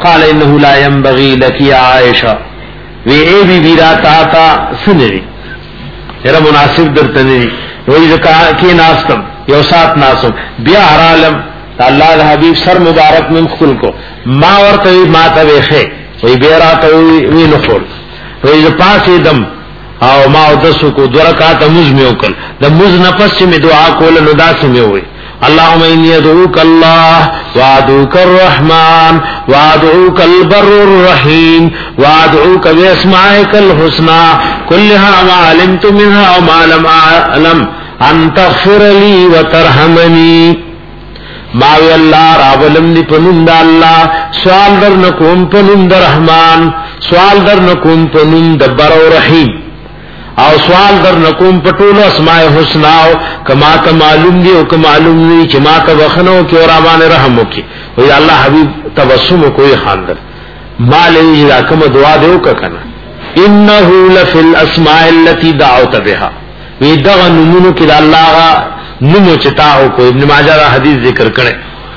قال انه لا ينبغي لك يا عائشہ وی ای بی بی را تا تا سنری یرا مناسب درته نه وی ځکه کې ناستم یو سات ناسم بیا حرالم الله د حبیب سر مبارک من خپل کو ما ورته ما ته ویخه وی بیا ته وی نو خور وی ز پاسې دم او ما او دسو کو درکات مز می وکل د مز نفس می دعا کول نو داس می وی اللهم اني ادعوك الله وادعوك الرحمن وادعوك البر الرحيم وادعوك باسمائك الحسنى كلها ما علمت منها وما لم اعلم ان تغفر لي وترحمني ما وی الله راولم دی پنوم د الله سوال در نکوم پنوم د رحمان سوال در نکوم پنوم د بر او رحیم او سوال در نکوم پټول اسماء الحسنا کما ته معلوم دی او کما معلوم دی چې ما ته بخنو کې اور امان رحم وکي وی الله حبیب تبسم کوئی خاندر مال اذا کوم دعا دیو کنه انه لفی الاسماء التي دعوت بها وی دغه نمونو کې الله نمو چتاو کو ابن ماجه دا حدیث ذکر کړي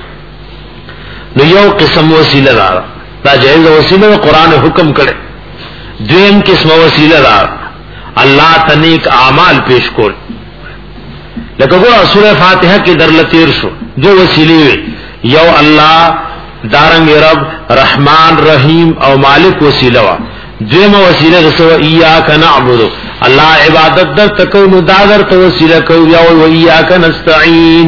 نو یو قسم وسیله دا دا جایز وسیله قرآن حکم کړي دویم قسم وسیله دا الله تنیک اعمال پیش کول لکه ګور سوره فاتحه کې درلتیر شو دو وسیله یو الله دارنګ رب رحمان رحیم او مالک وسیله وا دویمه وسیله رسو ایاک نعبد الله عبادت در تکو نو دادر تو وسیله کو یا و ایاک نستعين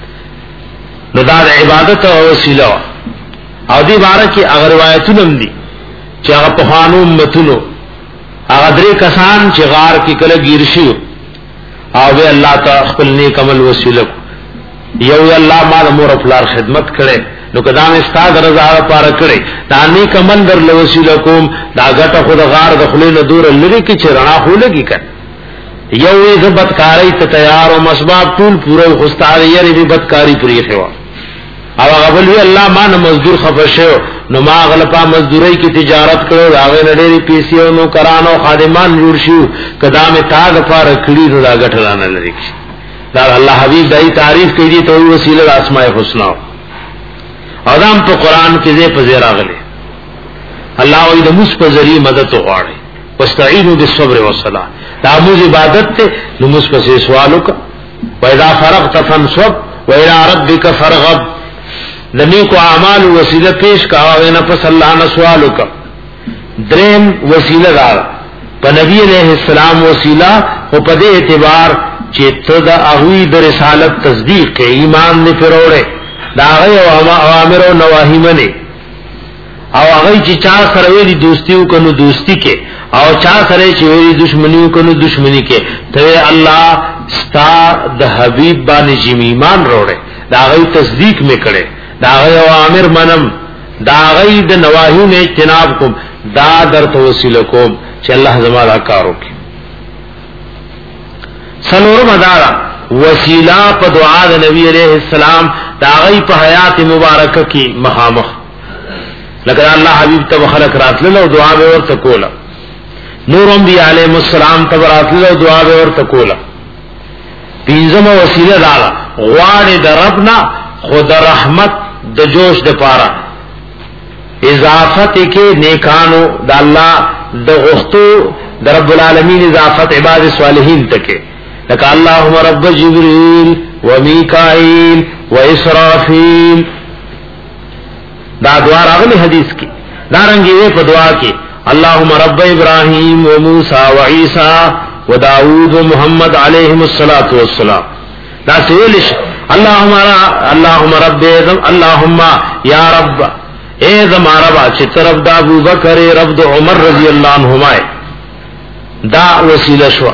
نو داد عبادت او وسیله او دی بارکی اگر روایتونه دي چې هغه په خوانو متونو هغه درې کسان چې غار کې کله گیر شي او به الله تعالی خپل نیک عمل وسیله یو الله ما مور خپل خدمت کړي نو کدام استاد رضا لپاره کړي دا نیک عمل در وسیله کوم دا غټه خود غار د خلینو دور لري کې چرنا خولګي کړي یو یې بدکاری ته تیار او مسباب ټول پوره خوستاره یې به بدکاری پرې خوا او غبل وی الله ما نه مزدور خفشو نو ما غلطا مزدوری کی تجارت کړو راغې نډېری پیسې نو کرانو خادمان جوړ شو کدام تا د پاره کړي نو دا غټلانه لري دا الله حبیب دای تعریف کوي ته وسیله د اسماء الحسنا اذان په قران کې دې په زیر راغلي الله وی د مس په ذریعہ مدد غواړي واستعینوا بالصبر والصلاه دا موږ عبادت ته نو مس په سوالو کا پیدا فرغت فانصب والى ربك فرغب نبی کو اعمال وسیله پیش کاوه نه پس الله نه سوالو کا دریم وسیله دار په نبی علیہ السلام وسیله او په دې اعتبار چې ته د هغه د رسالت تصدیق کې ایمان نه پروړې دا هغه اوامر او نواهی منه او هغه چې چا سره وی دوستي وکړو دوستی کې او چا سره چې وی دشمنی وکړو دشمنی کې ته الله ستا د حبیب باندې چې ایمان وروړې دا هغه تصدیق میکړې دا غي اوامر منم دا غي د نواهی نه اجتناب کوم دا درته وسیله کوم چې الله زما کارو کوي سلور مدارا وسیله په دعا د نبی عليه السلام دا غي په حیات مبارکه کې مخامخ لکه الله حبیب ته خلق راتله او دعا به ورته کوله نور انبیاء علیهم السلام ته راتله او دعا به ورته کوله پینځمه وسیله دا غواړي د ربنا خود رحمت د جوش د پارا اضافت کې نیکانو د الله د غختو د رب العالمین اضافت عباد صالحین تکي لکه اللهم رب جبريل وميكائيل واسرافيل دا دعا راغلی حدیث کې دارنګي په دعا کې اللهم رب ابراهيم وموسى وعيسى وداود ومحمد عليهم الصلاه والسلام دا سویلش اللهم اللهم رب اللهم یا رب اے زما رب چې رب د ابو بکر رب د عمر رضی الله عنهما دا وسیله شو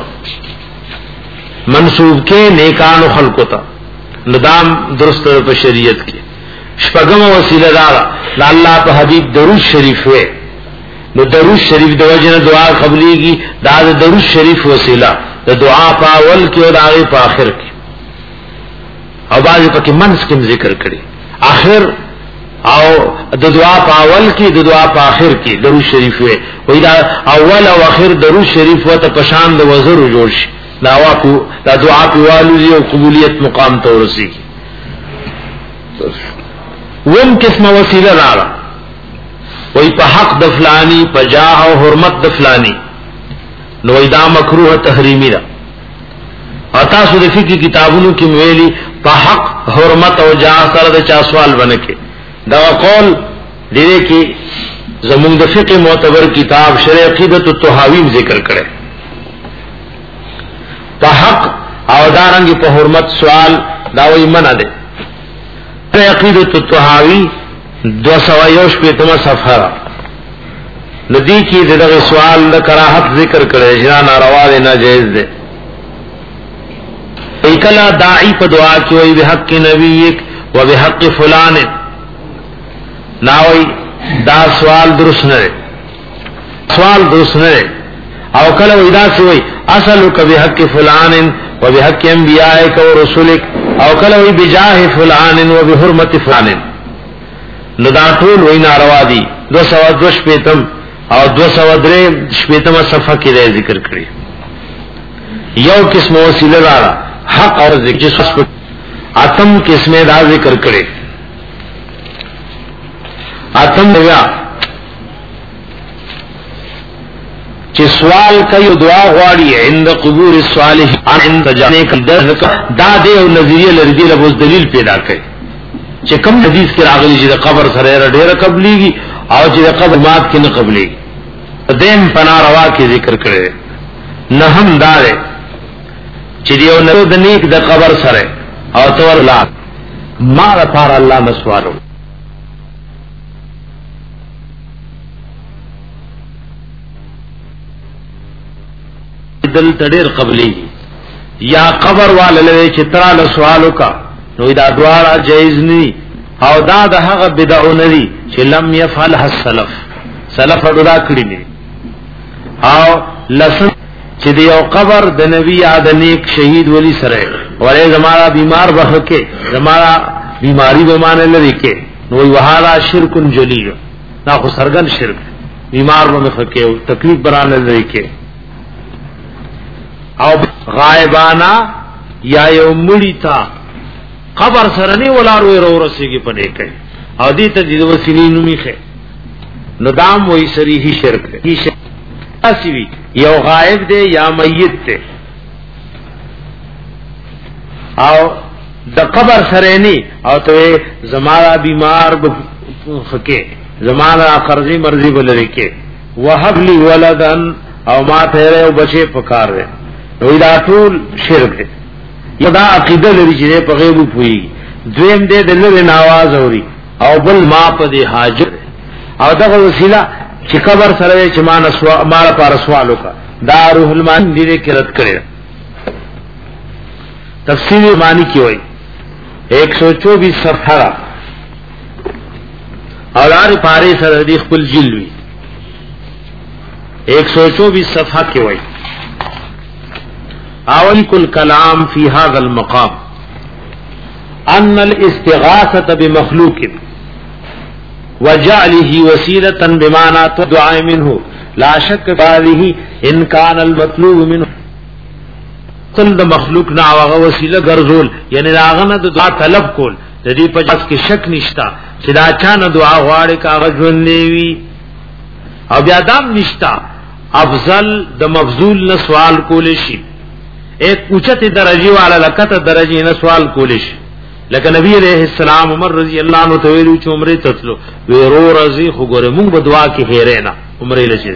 منسوب کې نیکانو خلقو ته ندام درست په شریعت کې شپږم وسیله دا الله په حبیب درود شریف وې نو درود شریف د وجنه دعا قبليږي دا د درود شریف وسیله د دعا په اول کې او د په اخر کې او باندې پکې منځ کې ذکر کړي اخر او د دعا په اول کې د دعا په اخر کې درود شریف وي وای دا اول او اخر درود شریف وته پشان د وزر جوړ شي دا واکو دا دعا په والي او قبولیت مقام ته ورسیږي وم قسمه وسیله راړه وی په حق د فلانی په جاه او حرمت د فلانی نو دا مکروه تحریمی ده. او تاسو د فقہ کتابونو کې ویلي په حق حرمت او جاه سره د چا سوال بنکه دا قول دې کې زموږ د فقہ معتبر کتاب شرع عقیدۃ الطحاوی ذکر کړي په حق او دارنګ په حرمت سوال دا وی منع ده. عقیدۃ الطحاوی دو سو یوش په تمه صفحه ندی کی دغه سوال د کراهت ذکر کړي چې ناروا دي ناجیز ده. ایکلا داعی په دعا کې وی بحق نبیک و بحق فلان ناوی دا سوال درست نه سوال درست نه او کله وی دا سوی اصلک بحق فلان و بحق انبیائک و رسولک او کله وی بجاه فلان و بحرمت فلان نو دا ټول وی ناروا دي. دو سو دو شپیتم او دو سو درې شپیتم صفحه کې ذکر کړی. یو قسم وسیله را حق اور ذکر اتم قسمه دا ذکر کړي. اتم بیا چې سوال کوي دعا غواړي عند قبور الصالحین عند جانه کده دا دې او نظریه لري له دلیل پیدا کوي چې کوم حدیث کې راغلي چې قبر سره ډېر قبليږي او چې قبر مات کې نه قبليږي دیم پنا روا کې ذکر کړي. نه هم دار چې دیو نو د نیک د قبر سره او تور لا ما لپاره الله مسوالو دل تډیر قبلی یا قبر والے چې ترا له سوالو کا نو دا دعا جایز ني او دا د هغه بدعو ندي چې لم يفعل السلف سلف ادا کړی ني او لسن چې د یو قبر د نبی یاد نیک شهید ولی سره ولې زمارا بیمار بخکه زمارا بیماری به مان لري کې نو وهالا شرک جلی نا خو سرګن شرک بیمار به مخکه او تکلیف برانه لري کې او غائبانا یا یو مړی تا قبر سره نه ولارو ورو رسیږي پدې کوي او دې ته د وسیلې نوميخه نو دام وې صریحي شرک دی اسی یو غائب دی یا میت دی او د قبر سره نه او ته زمارا بیمار بخکه زمارا قرضی مرضی بلری کې وهب لی ولدن او ما ته یو بچي پکار دی نو دا ټول شرک دی. یدا عقیده لري چې په غیب پوي دویم دې د لری ناواز اوري او بل ما په دې حاجت او دغه وسیله چې قبر سره چې مان سوا مال پر سوال وکړه دا روح المان دې کې رد کړي. تفسیر معنی کی وای ایک سو چوبیس صفحه اور هر پاره سره دې خپل جلوي ایک سو چوبیس صفحه کی وای اول کل کلام فی هذا المقام ان الاستغاثه بمخلوق وجعله وسيله بمعنى الدعاء منه لا شك هذه ان كان المطلوب منه کل مخلوق نا هغه وسیله ګرځول یعنی راغنه د دعا طلب کول د دې په ځکه کې شک نشتا چې دا چانه دعا غواړي کاغذ ونیوي او بیا دام نشتا افضل د مفضول نه سوال کول شي ایک اوچته درجه والا لکته درجه نه سوال کول شي لکه نبی علیہ السلام عمر رضی اللہ عنہ ته ویلو چې عمره تتلو ورو رضی خو ګره مونږ په دعا کې هېره نه عمره لشي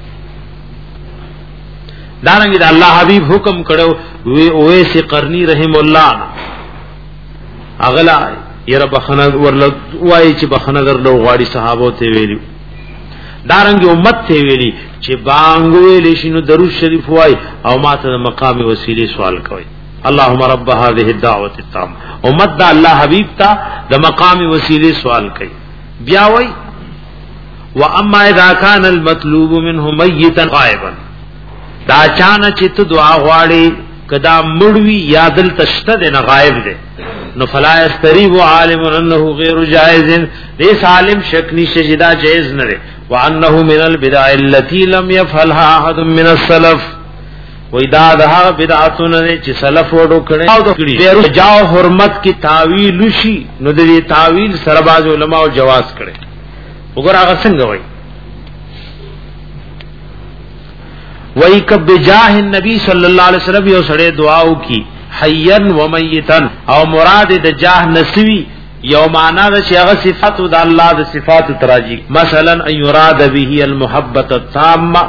دارنګه د الله حبیب حکم کړو وی اوه سی قرنی رحم الله اغلا یره بخنه ورل وای چې بخنه درلو غاړي صحابه ته ویلو دارنګه امت ته ویلي چې بانګ ویل شنو درود شریف وای او ماته د مقام وسیله سوال کوي اللهم رب هذه الدعوه التامه امت دا الله حبیب تا د مقام وسیله سوال کوي بیا وای واما اذا كان المطلوب منه ميتا غائبا دا چانه چې ته دعا غواړي کدا مړوي یادل تشته نه غائب دي نو فلا يستريب عالم انه غير جائز ليس عالم شک نشه جدا جائز نه ده وانه من البدع التي لم يفعلها احد من السلف وإذا ده بدعتونه چې سلف وډو کړي او کړي بیرو جاو حرمت کی تعویل شي نو د دې تعویل سره باز علماء جواز کړي وګور هغه څنګه وای وای کب بجاه النبی صلی الله علیه وسلم یو سره دعاو کی حیا و میتا او مراد د جاه نسوی یو معنا د شیغه صفات د الله د صفات تراجی مثلا ان یراد به المحبت التامه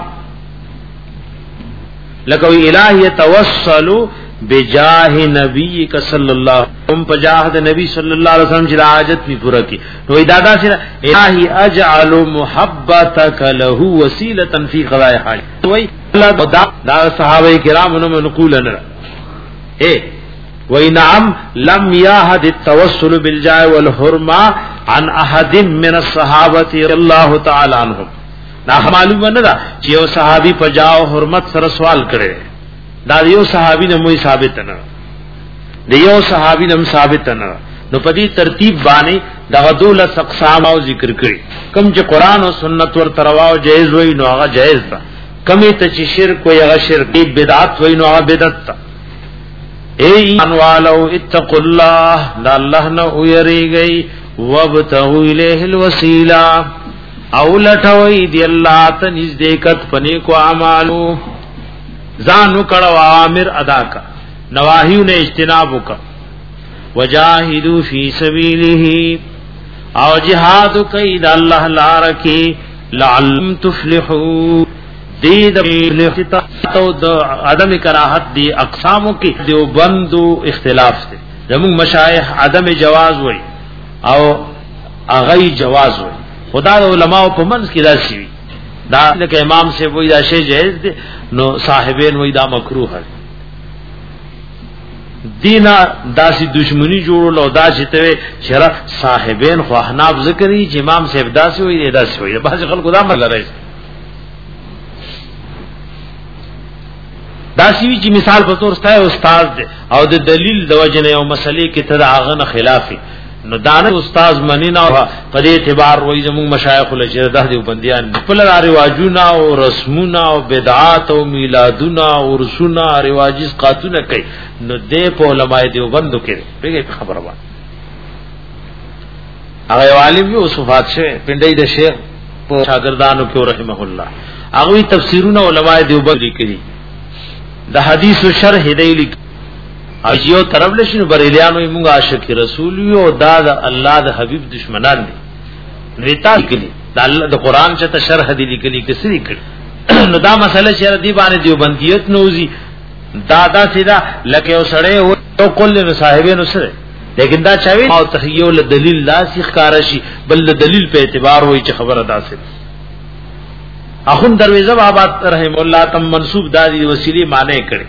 لکه الہی توسل بجاه نبیک صلی الله ام بجاه د نبی صلی الله علیه وسلم چې حاجت می پورا کی نو دادا سره الہی اجعل محبتک له وسیله فی قضاء حاجت وای الله دا, دا صحابه کرام نو منقول نه اے وَإِنَعَمْ لَمْ يَهَدِ التَّوَسُّلُ بِالْجَاهِ وَالْحُرْمَةِ عَنْ أَحَدٍ مِّنَ الصَّحَابَةِ رَضِيَ اللَّهُ تعالی عنهم دا معلومه نه دا چې یو صحابي په جاه حرمت سره سوال کړي دا یو صحابي نه موي ثابت نه دی یو صحابي نه ثابت نه نو په دې ترتیب باندې دا دولت اقسام او ذکر کړي کوم چې قران او سنت ور ترواو جایز وای نو هغه جایز ده کمی ته چې شرک وي هغه شرک بدعت وای نو هغه بدعت ده اے ایمان والو اتقوا الله دا الله نو ویریږي وابتغوا الیه الوسیلہ او لټوي دی الله ته نزدېکت پني کو اعمالو ځانو کړه اوامر ادا کا نواهیو نه اجتناب وکا وجاهدوا فی سبیله او جهاد کوي د الله لار کې لعلم تفلحوا دید تو د عدم کراهت دی اقسامو کې دیو بندو اختلاف دي زمون مشایخ عدم جواز وای او اغی جواز وای خدا د علماء په منځ کې دا شی دا لکه امام سے وای دا شی جائز دي نو صاحبین وای دا مکروه ہے دینا داسی دشمنی جوړول او دا چې ته شرع صاحبین خو احناف ذکرې چې امام صاحب داسې وای داسې وای بعض خلکو دا مل راځي دا سی چې مثال په تور ستای استاد دی او د دلیل د وجنه یو مسلې کې ته هغه خلافي نو دانه استاد منینا په دې اعتبار وای زموږ مشایخ له جرده دی بنديان خپل رواجونه او رسمونه او بدعات او میلادونه او رسونه رواجز قاتونه کوي نو دې په علماء دیوبند کې پیږي خبره وای هغه عالم یو صفات شه پندای د شیخ په شاګردانو کې رحمه الله هغه تفسیرونه علماء دیوبند لیکلي د حدیث شرح دی لیک اجیو طرف لشنو بریلیانو موږ عاشق رسول یو دا د الله د حبیب دشمنان دي نیتا کلی د الله د قران چې شرح دی لیکلی کسری کړي نو دا مسله چې دی باندې دیوبندیت نوزي دادا سیدا لکه وسړې او کله صاحبینو سره لیکن دا چاوي او تخیل دلیل لا سیخ کارشي بل دلیل په اعتبار وای چې خبره داسه اخون درویزه بابا رحم الله تم منسوب دادی وسیله معنی کړي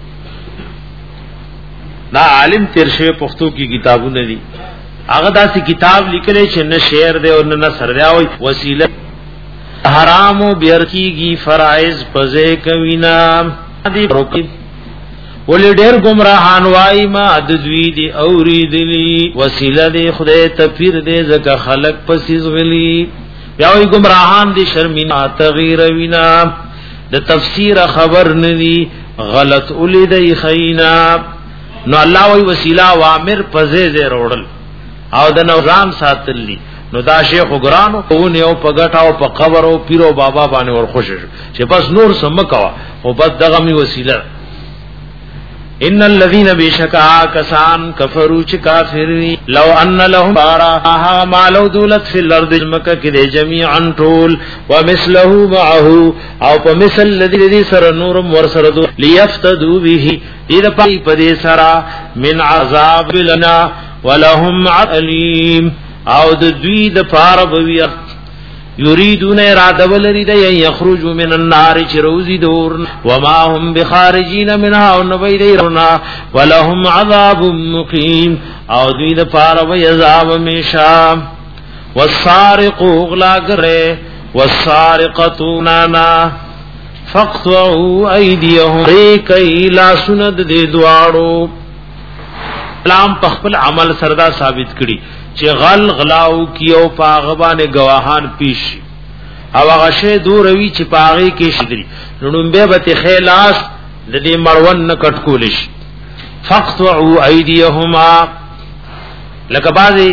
دا عالم ترشه پښتو کی کتابونه دي هغه داسې کتاب لیکلی چې نه شعر دی او نه نثر دی او وسیله حرام او بیرکیږي فرایض پزې کوینا دي روکی ولې ډېر گمراهان وای ما د دوی دی اوریدلی وسیله دی خدای تفیر دی زکه خلق پسیز غلی بیاوی گمراهان دی شرمینا تغییر وینا د تفسیر خبر ندی غلط اولی دی خینا نو الله وی وسیله وامر پزې زه روړل او د نوزان ساتلی نو دا شیخ وګرانو کوونه او پګټ او په قبر او پیرو بابا باندې ور خوش چې بس نور سم کوا او بس دغه می وسیله ان الذين بشکا کسان کفروا چ کافر وی لو ان لهم بارها ما لو دولت فی الارض مکه کې جميعا طول ومثله معه او په مثل الذي سر نور ور سر دو ليفتدوا به اذا پای په سرا من عذاب لنا ولهم علیم او د دوی د پاره بوی یریدون اراده ولری د یخرجوا من النار چروزی دور وما هم بخارجین منها ونبیرنا ولهم عذاب مقیم او دوی د پاره وی عذاب میشا والسارق غلاغره والسارقتوننا فقطعوا ایدیهم ریکی لا سند دی دواړو اسلام په خپل عمل سردا ثابت کړي چې غل غلاو کیو پاغبانه گواهان پیش او هغه شه دوروي چې پاغي کې شدري نومبه به خلاص د دې مړون نه کټکول شي فقطعوا ايديهما لکه بعضي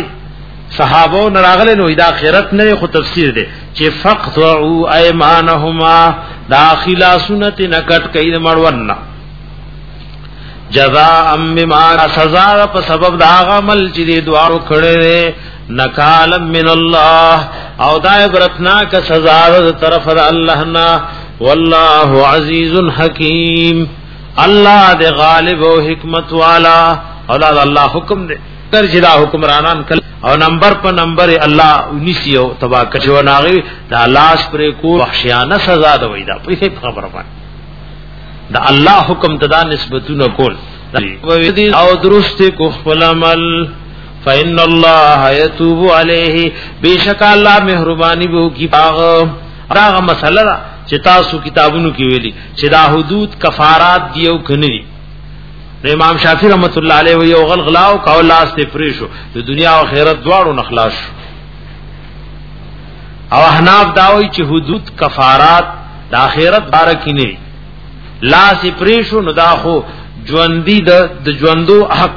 صحابو نراغله نو د اخرت نه خو تفسیر دی چې فقطعوا ايمانهما داخلا سنت نکټ کید مړونا جزاء بما سزا په سبب دا عمل چې دی دوارو کړي نکال من الله او دا عبرتنا کا سزا د طرف د الله نا والله عزیز حکیم الله دې غالب او حکمت والا او الله حکم دې تر چې دا حکمرانان کل او نمبر په نمبر الله انیسیو تبا کچو ناغي دا لاس پر کو وحشیانه سزا د وېدا په خبره باندې دا الله حکم تدا نسبتونه کول او درست کو خپل عمل فإن الله يتوب عليه بیشک الله مهربانی به کی پاغ راغه مسله چې تاسو کتابونو کې ویلي چې دا حدود کفارات دیو کني امام شافعی رحمت الله علیه و یو غلغلاو کا الله است پریشو د دنیا او آخرت دواړو نخلاص او احناف داوی چې حدود کفارات د آخرت بارک نه لا سی پریشو نو دا خو ژوندۍ د ژوندو حق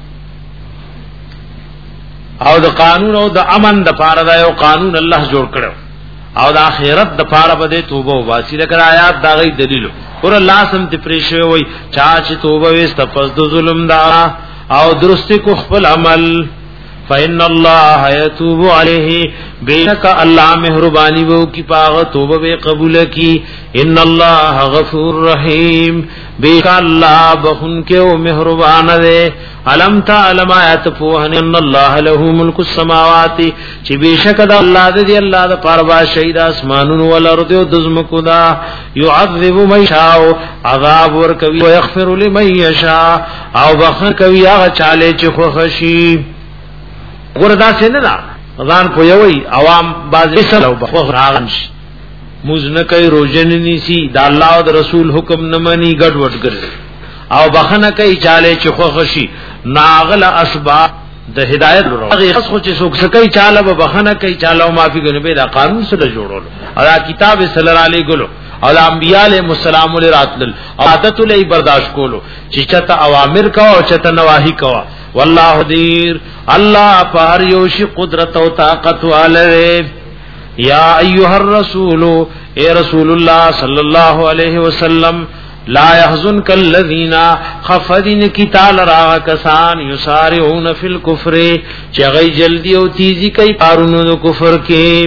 او د قانون او د امن د پاره دا یو قانون الله جوړ کړو او د آخرت د پاره بده توبه واسي لکه آیات دا غي دلیل ور الله سم ته پریشو وای چا چې توبه وست پس د ظلم دا او درستی کو خپل عمل فإن الله يتوب عليه بیشک الله مهربانی وو کی پاغه توبه به قبول کی ان الله غفور رحیم بیشک الله بخون کے او مہربان دے علم تعلم آیات فوہن ان الله له ملک السماوات چی بیشک دا اللہ دے اللہ دا پاربا شہید اسمانون والارض و دزمکو دا یعذب من شاء عذاب ورکوی ویغفر لمن یشاء او بخن کوي هغه چاله چې خو خشي وردا څنګه دا ځان پویوي عوام بازي سره بخو راغنش مزنه کوي روزن نیسی دا الله او رسول حکم نه مني ګډ وډ ګرځي او بخنه کوي چاله چې خو خشي ناغل اسباب د هدایت هغه خو چې څوک سکي چاله به بخنه کوي چاله او معافي کوي به دا قانون سره جوړول او دا کتاب صلی الله علیه ګلو او انبیاء علیہ السلام علیہ راتل عادت له برداشت کولو چې چته اوامر کا او چته نواهی کا والله دیر الله پر یوش قدرت او طاقت والے یا ایها الرسول اے رسول الله صلی الله علیه وسلم لا يحزنك الذين خفضن قتال را کسان یسارعون فی الكفر چغی جلدی او تیزی کوي پارونو کفر کې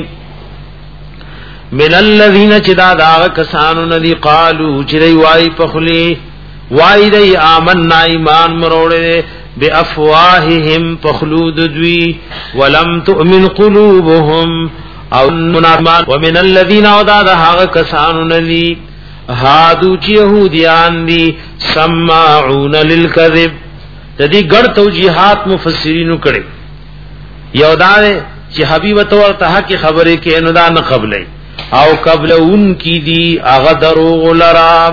من الذين چدا دا کسانو ندی قالو چری وای پخلی وای دی آمنا ایمان مروڑے بافواههم پخلود دوی ولم تؤمن قلوبهم او منافقان ومن الذين ودا دا کسانو ندی هادو چ یهودیان دی سماعون للکذب تدی ګړ توجیهات مفسرینو کړي یو دا چې حبیب تو ته کی خبره کې نو دا نه قبلې او قبل ان کی دی اغه دروغ لرا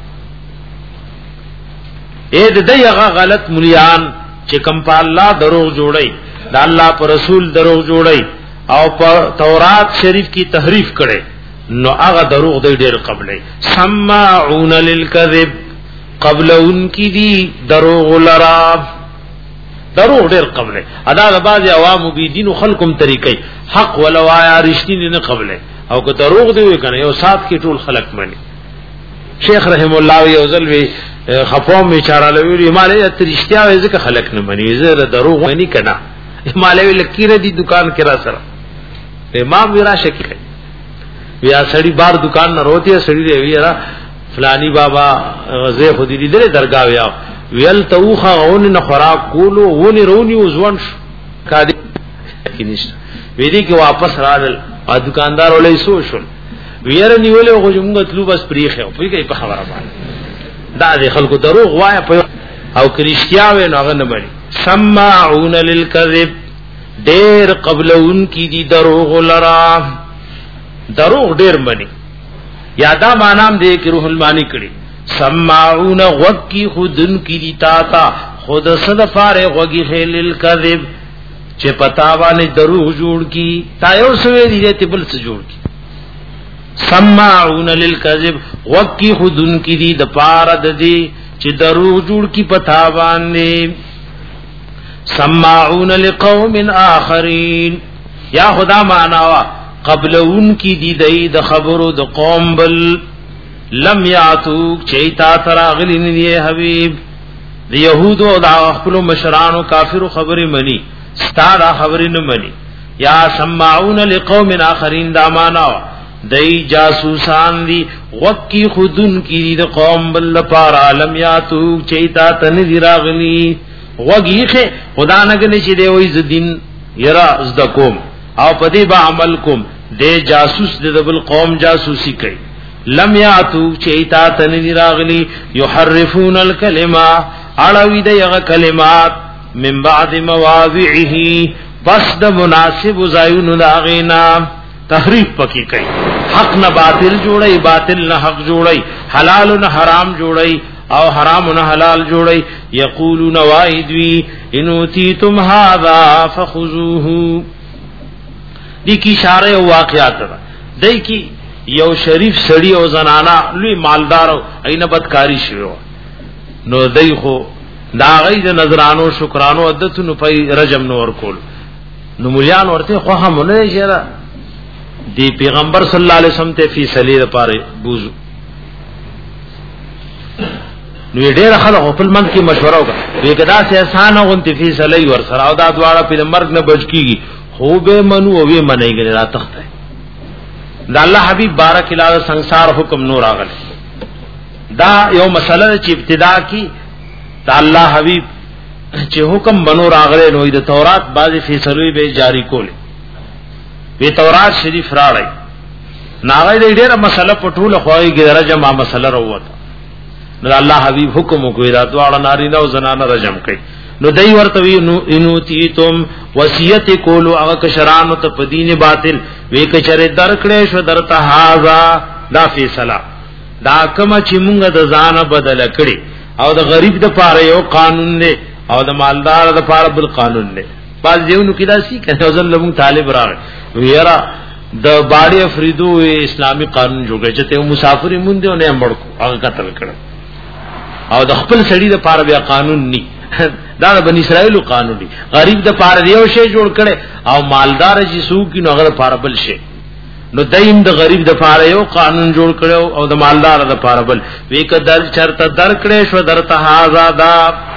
اې د دغه غلط مليان چې کم په الله دروغ جوړي د الله پر رسول دروغ جوړي او په تورات شریف کی تحریف کړي نو هغه دروغ دی ډېر قبلې سماعون للکذب قبل ان کی دی دروغ لرا دروغ ډېر قبلې ادا د بعض عوام بي دین خلقم طریقې حق ولو آیا رښتینی نه قبلې او که دروغ دی کنه یو سات کې ټول خلق مني شیخ رحم الله یو ځل وی خفوم بیچاره لوی مالې ترشتیا وې ځکه خلق نه مني زه دروغ نه کنا مالې لکیره دی دکان کې را سره امام ویرا شکی بیا سړی بار دکان نه روتی سړی دی ویرا فلانی بابا غزه خودی دی دره درگاه ویا ویل توخه اون نه خوراک کولو ونی رونی وزون کادي کې نشته وې دي کې واپس راغل ا دکاندار ولې سوشل ویره نیولې غو جمعه تلو بس پریخه په کې په خبره باندې دا دي خلکو دروغ وای په او کرشتیا و نه غنه باندې سماعون للکذب ډیر قبل ان کی دي دروغ لرا دروغ ډیر منی یادا مانام دې کې روح المانی کړي سماعون وقی خودن کی دي تا تا خود صد فارغ وگی خیل الکذب چې پتا باندې دروغ جوړ کی تا یو سوي دي ته بل څه جوړ کی سماعون للکذب وقی خودن کی دي د پار د دې چې دروغ جوړ کی پتا باندې سماعون لقوم آخرین یا خدا معنا وا قبل ان کی دی دی د خبرو د قوم بل لم یاتوک چیتا تراغلی ندی حبیب دی یهودو دا خپل مشرانو کافرو خبرې منی ستا دا خبرې نه منی یا سمعون لقوم آخرین دا معنا دای جاسوسان دی وکی خودن کی دی قوم بل پار عالم یاتوک چیتا تندی راغلی وگیخه خدا نگنی چی دی وی زدین یرا ازدکوم او پدی با عمل کوم دی جاسوس دی دبل قوم جاسوسی کئی لم یاتو چیتا تندی راغلی یحرفون الکلمہ اڑوی دی اغا کلمات من بعد مواضعه بس د مناسب زایون داغینا تحریف پکی کئی حق نہ باطل جوڑی باطل نہ حق جوڑی حلال نہ حرام جوڑی او حرام نہ حلال جوڑی یقولون وائدوی انوتیتم هذا فخذوه دی کی اشاره او واقعات دی کی یو شریف سړی او زنانا لوی مالدار او اینه بدکاری شوی نو دی خو دا غي د نظرانو شکرانو عدتونو په رجم نور کول نو مولیان ورته خو هم نه شره دی پیغمبر صلی الله علیه وسلم ته فیصله لپاره بوزو نو ډېر خلک خپل من کې مشوره وکړه وکدا سه احسان غونتی فیصله ور سره او دا دواړه په مرګ نه بچ کیږي خو به منو او وی منای غره را تخته دا الله حبیب بارک الله ਸੰسار حکم نور اغله دا یو مسله چې ابتدا کی دا الله حبیب چې حکم بنو راغله نو د تورات بعضی فیصلوی به جاری کوله وی تورات شریف راړی ناغه دې ډېر مسله پټول خوای ګره جما مسله وروته نو الله حبیب حکم کوي دا دواړه ناری نو زنانه رجم کوي نو دای ورته وی انو تیتم وصیت کولو هغه کشرانو ته په دین باطل وی کچره درکړې شو درته هاذا دا فیصله دا کوم چې مونږ د ځان بدل کړي او د غریب د پاره یو قانون دی او د مالدار د پاره بل قانون دی باز دیونو کدا سی کنه ځلم طالب راغ ویرا د باړی افریدو اسلامی قانون جوړ چې ته مسافر مونږ نه امړ کو هغه قتل کړ او د خپل سړی د پاره بیا قانون ني دا د بنی اسرائیل قانون دی غریب د پاره یو شی جوړ کړي او مالدار چې سو کی نو هغه پاره بل شي نو دایم د غریب د پاره یو قانون جوړ کړو او د مالدار د پاره بل ویک در چرته در کړي شو درته آزادا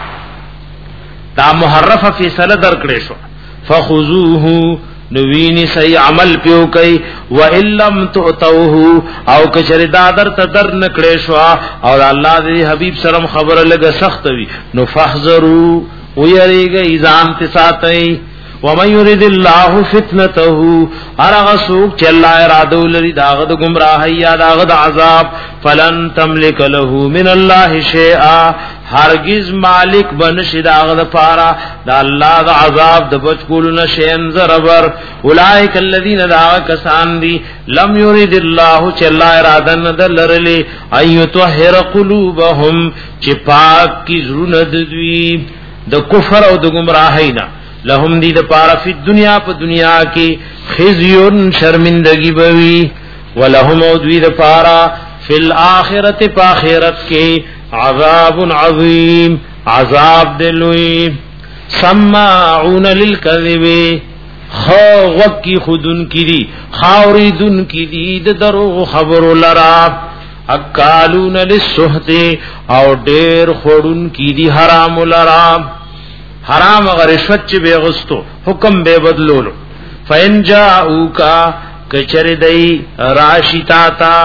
دا محرفه فیصله در کړي شو فخذوه نوینی سی عمل پیو کئی و اللم تؤتوه او کچری دادر تدر نکڑی شوا اور اللہ دی حبیب سرم خبر لگا سخت وی نو فحذرو ویریگا ایزام تساتی ومن یرید اللہ فتنته ارغ سوک چی اللہ ارادو لری داغد گمراہی یا داغد عذاب فلن تملک له من اللہ شیئا ہرگز مالک بنشی داغد پارا دا اللہ دا عذاب دا بچکولو نشین زربر اولائک الذین داغ کسان دی لم یرید اللہ چی اللہ ارادن دلرلی ایتوحر قلوبهم چی پاک کی زرون ددوی دا کفر او دا گمراہینا لهم دی دا پارا فی الدنیا پا دنیا کی خزیون شرمندگی بوی ولهم او دوی دا پارا فی الاخرت پا آخرت کی عذاب عظیم عذاب دلوی سماعون للکذب خو وکی خودن کی دی خاوریدن کی دی د دروغ خبر لرا اکالون للسحت او ډیر خورن کی دی حرام لرا حرام اگر رشوت چ بے غستو حکم بے بدلولو فین جاءوکا کچر دی راشتا تا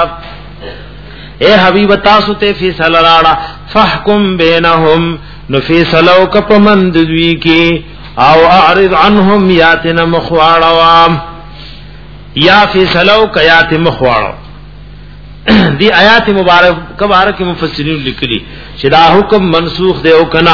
اے حبیب تاسو ته فیصله راړه فحکم بینهم نو فیصلو کپ مند دوی کی او اعرض عنهم یاتنا مخواړو یا فیصلو کیات مخواړو دی آیات مبارک مبارک مفسرین لیکلی چې دا حکم منسوخ دی او کنا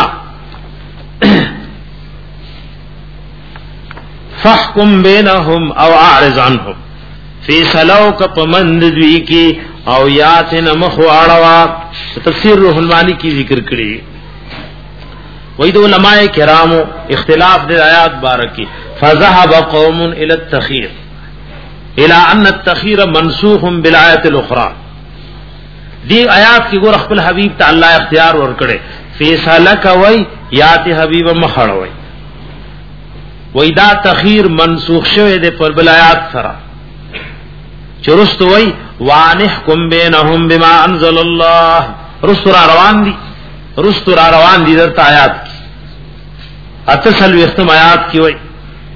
فحکم بینهم او اعرض عنهم فیصلو کپ مند دوی کی او یاتن مخواړوا تفسیر روح المانی کی ذکر کړي وې د علماء کرامو اختلاف د آیات بارکی فذهب قوم الى التخير الى ان التخير منسوخ بالآیات الاخرى دی آیات کی ګور خپل حبیب ته الله اختیار ور کړي فیصله کوي یات حبیب مخړوي وې دا تخير منسوخ شوه د پر بل آیات سره چرست وای وانحکم بینهم بما انزل الله. رستور روان دي رستور روان دي درته آیات اتصل وختم آیات کی وای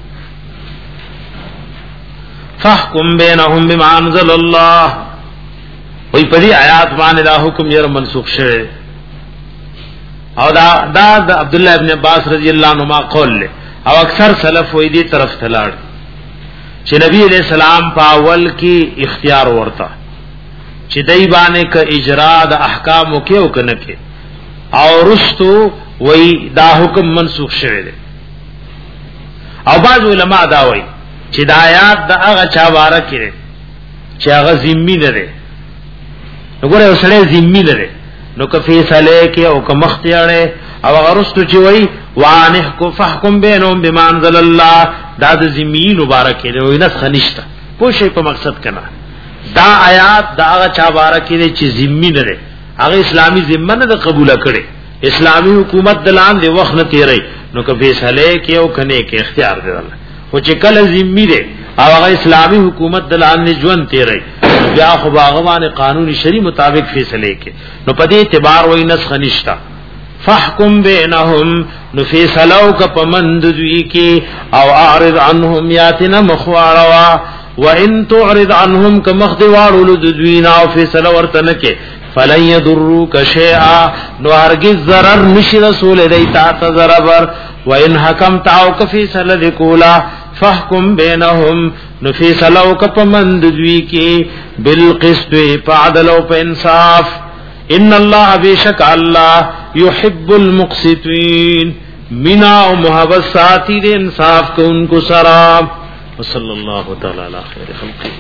فاحکم بینهم بما انزل الله. وای په دې آیات باندې دا حکم یې منسوخ شوه او دا دا, دا عبد الله ابن عباس رضی الله عنهما قول له او اکثر سلف وې دې طرف تلاړ چې نبی علیہ السلام په اول کې اختیار ورته چې دای باندې ک اجرا د احکام کې او کنه کې او رستو وې دا حکم منسوخ شوه دی. او بعض علما دا وې چې دا آیات د هغه چا واره کړي چې هغه ذمہ نه دی. وګوره اوسړه ذمہ نه دی نو که فیصله کې او که مختیاره او هغه رستو چې وې وانحکم فحکم بینهم بما انزل الله دا د ذمہ مبارک دی وې نه خنشت پوښې په مقصد کنا دا آیات دا هغه چا واره کړي چې ذمہ نه دی هغه اسلامی ذمہ نه قبول کړي اسلامی حکومت دلان دی وخت نه تیری نو که فیصله کې او کنه کې اختیار دی الله خو چې کله ذمہ دی او هغه اسلامی حکومت دلان نه ژوند تیری بیا خو باغوان قانوني شری مطابق فیصله کې نو په دې اعتبار وای نسخ نشتا. فاحکم بینهم نو فیصلو ک پمند دوی کې او اعرض عنهم یاتنا مخواروا وان تعرض عنهم کمخدوارو دوینا او فیصله ورته کې فلن يضروك شيئا نو هرگز ضرر نشي رسول دیتا ته ضرر وان حکمت او فیصله وکولا فاحکم بینهم نو فیصلو ک پمند دوی کې بالقسط فعدل او انصاف ان الله بیشک الله يحب المقسطين منا او محبت ساتي دے انصاف کو ان کو سرا وصلی اللہ تعالی علی خیر خلقه.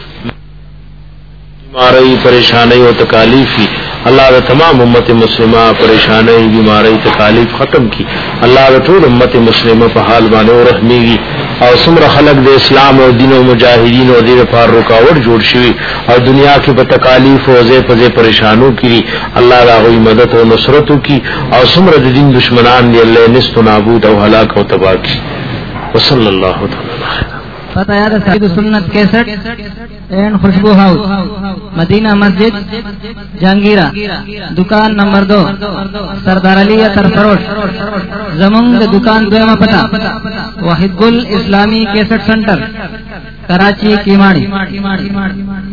بیماری پریشانی او تکالیف اللہ نے تمام امت مسلمہ پریشانی بیماری تکالیف ختم کی. اللہ نے ټول امت مسلمہ په حال باندې رحمیږي او سمر خلق د اسلام او دین او مجاهدین او دین پر رکاوټ جوړ شي او دنیا کې په تکالیف او زه په پریشانو کې الله راغوي مدد او نصرت کی او سمر د دین دشمنان دی الله نست نابود او هلاک او تباہ کی. وصلی اللہ تعالی پتہ یاد ہے سید سنت کیسٹ اینڈ خوشبو ہاؤس مدینہ مسجد جہانگیرہ دکان نمبر دو سردار علی اتر فروش زمونږ د دکان دویمه پتہ واحد گل اسلامی کیسٹ سنٹر کراچی کیماڑی.